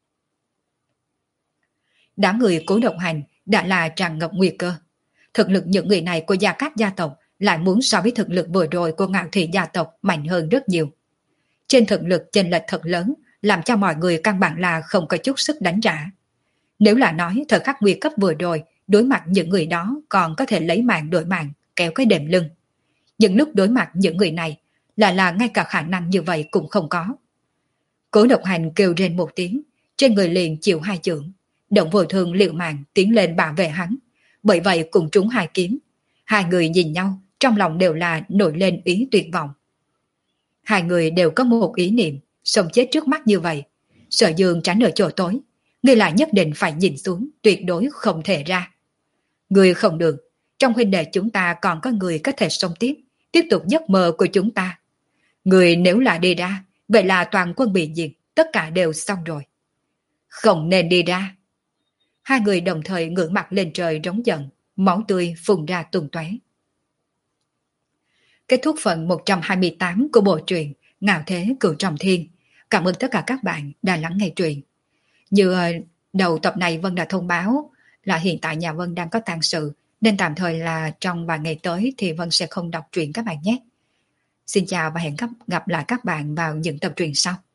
Đám người Cố Độc Hành đã là tràn ngập nguy cơ. Thực lực những người này của Gia Cát gia tộc lại muốn so với thực lực vừa rồi của Ngạo Thị gia tộc mạnh hơn rất nhiều. Trên thực lực chênh lệch thật lớn, làm cho mọi người căn bản là không có chút sức đánh trả. Nếu là nói thời khắc nguy cấp vừa rồi, đối mặt những người đó còn có thể lấy mạng đổi mạng, kéo cái đệm lưng. Nhưng lúc đối mặt những người này, là là ngay cả khả năng như vậy cũng không có. Cố Độc Hành kêu rên một tiếng, trên người liền chịu hai chưởng, động vô thường liều mạng tiến lên bảo vệ hắn, bởi vậy cùng trúng hai kiếm. Hai người nhìn nhau, trong lòng đều là nổi lên ý tuyệt vọng. Hai người đều có một ý niệm, sống chết trước mắt như vậy. Sở Dương tránh ở chỗ tối, người lại nhất định phải nhìn xuống, tuyệt đối không thể ra. Người không được, trong huynh đệ chúng ta còn có người có thể sống tiếp, tiếp tục giấc mơ của chúng ta. Người nếu là đi ra, vậy là toàn quân bị diệt, tất cả đều xong rồi. Không nên đi ra. Hai người đồng thời ngửa mặt lên trời rống giận, máu tươi phun ra tung tóe. Kết thúc phần một trăm hai mươi tám của bộ truyện Ngạo Thế Cửu Trọng Thiên. Cảm ơn tất cả các bạn đã lắng nghe truyện. Như đầu tập này Vân đã thông báo là hiện tại nhà Vân đang có tang sự, nên tạm thời là trong vài ngày tới thì Vân sẽ không đọc truyện các bạn nhé. Xin chào và hẹn gặp lại các bạn vào những tập truyện sau.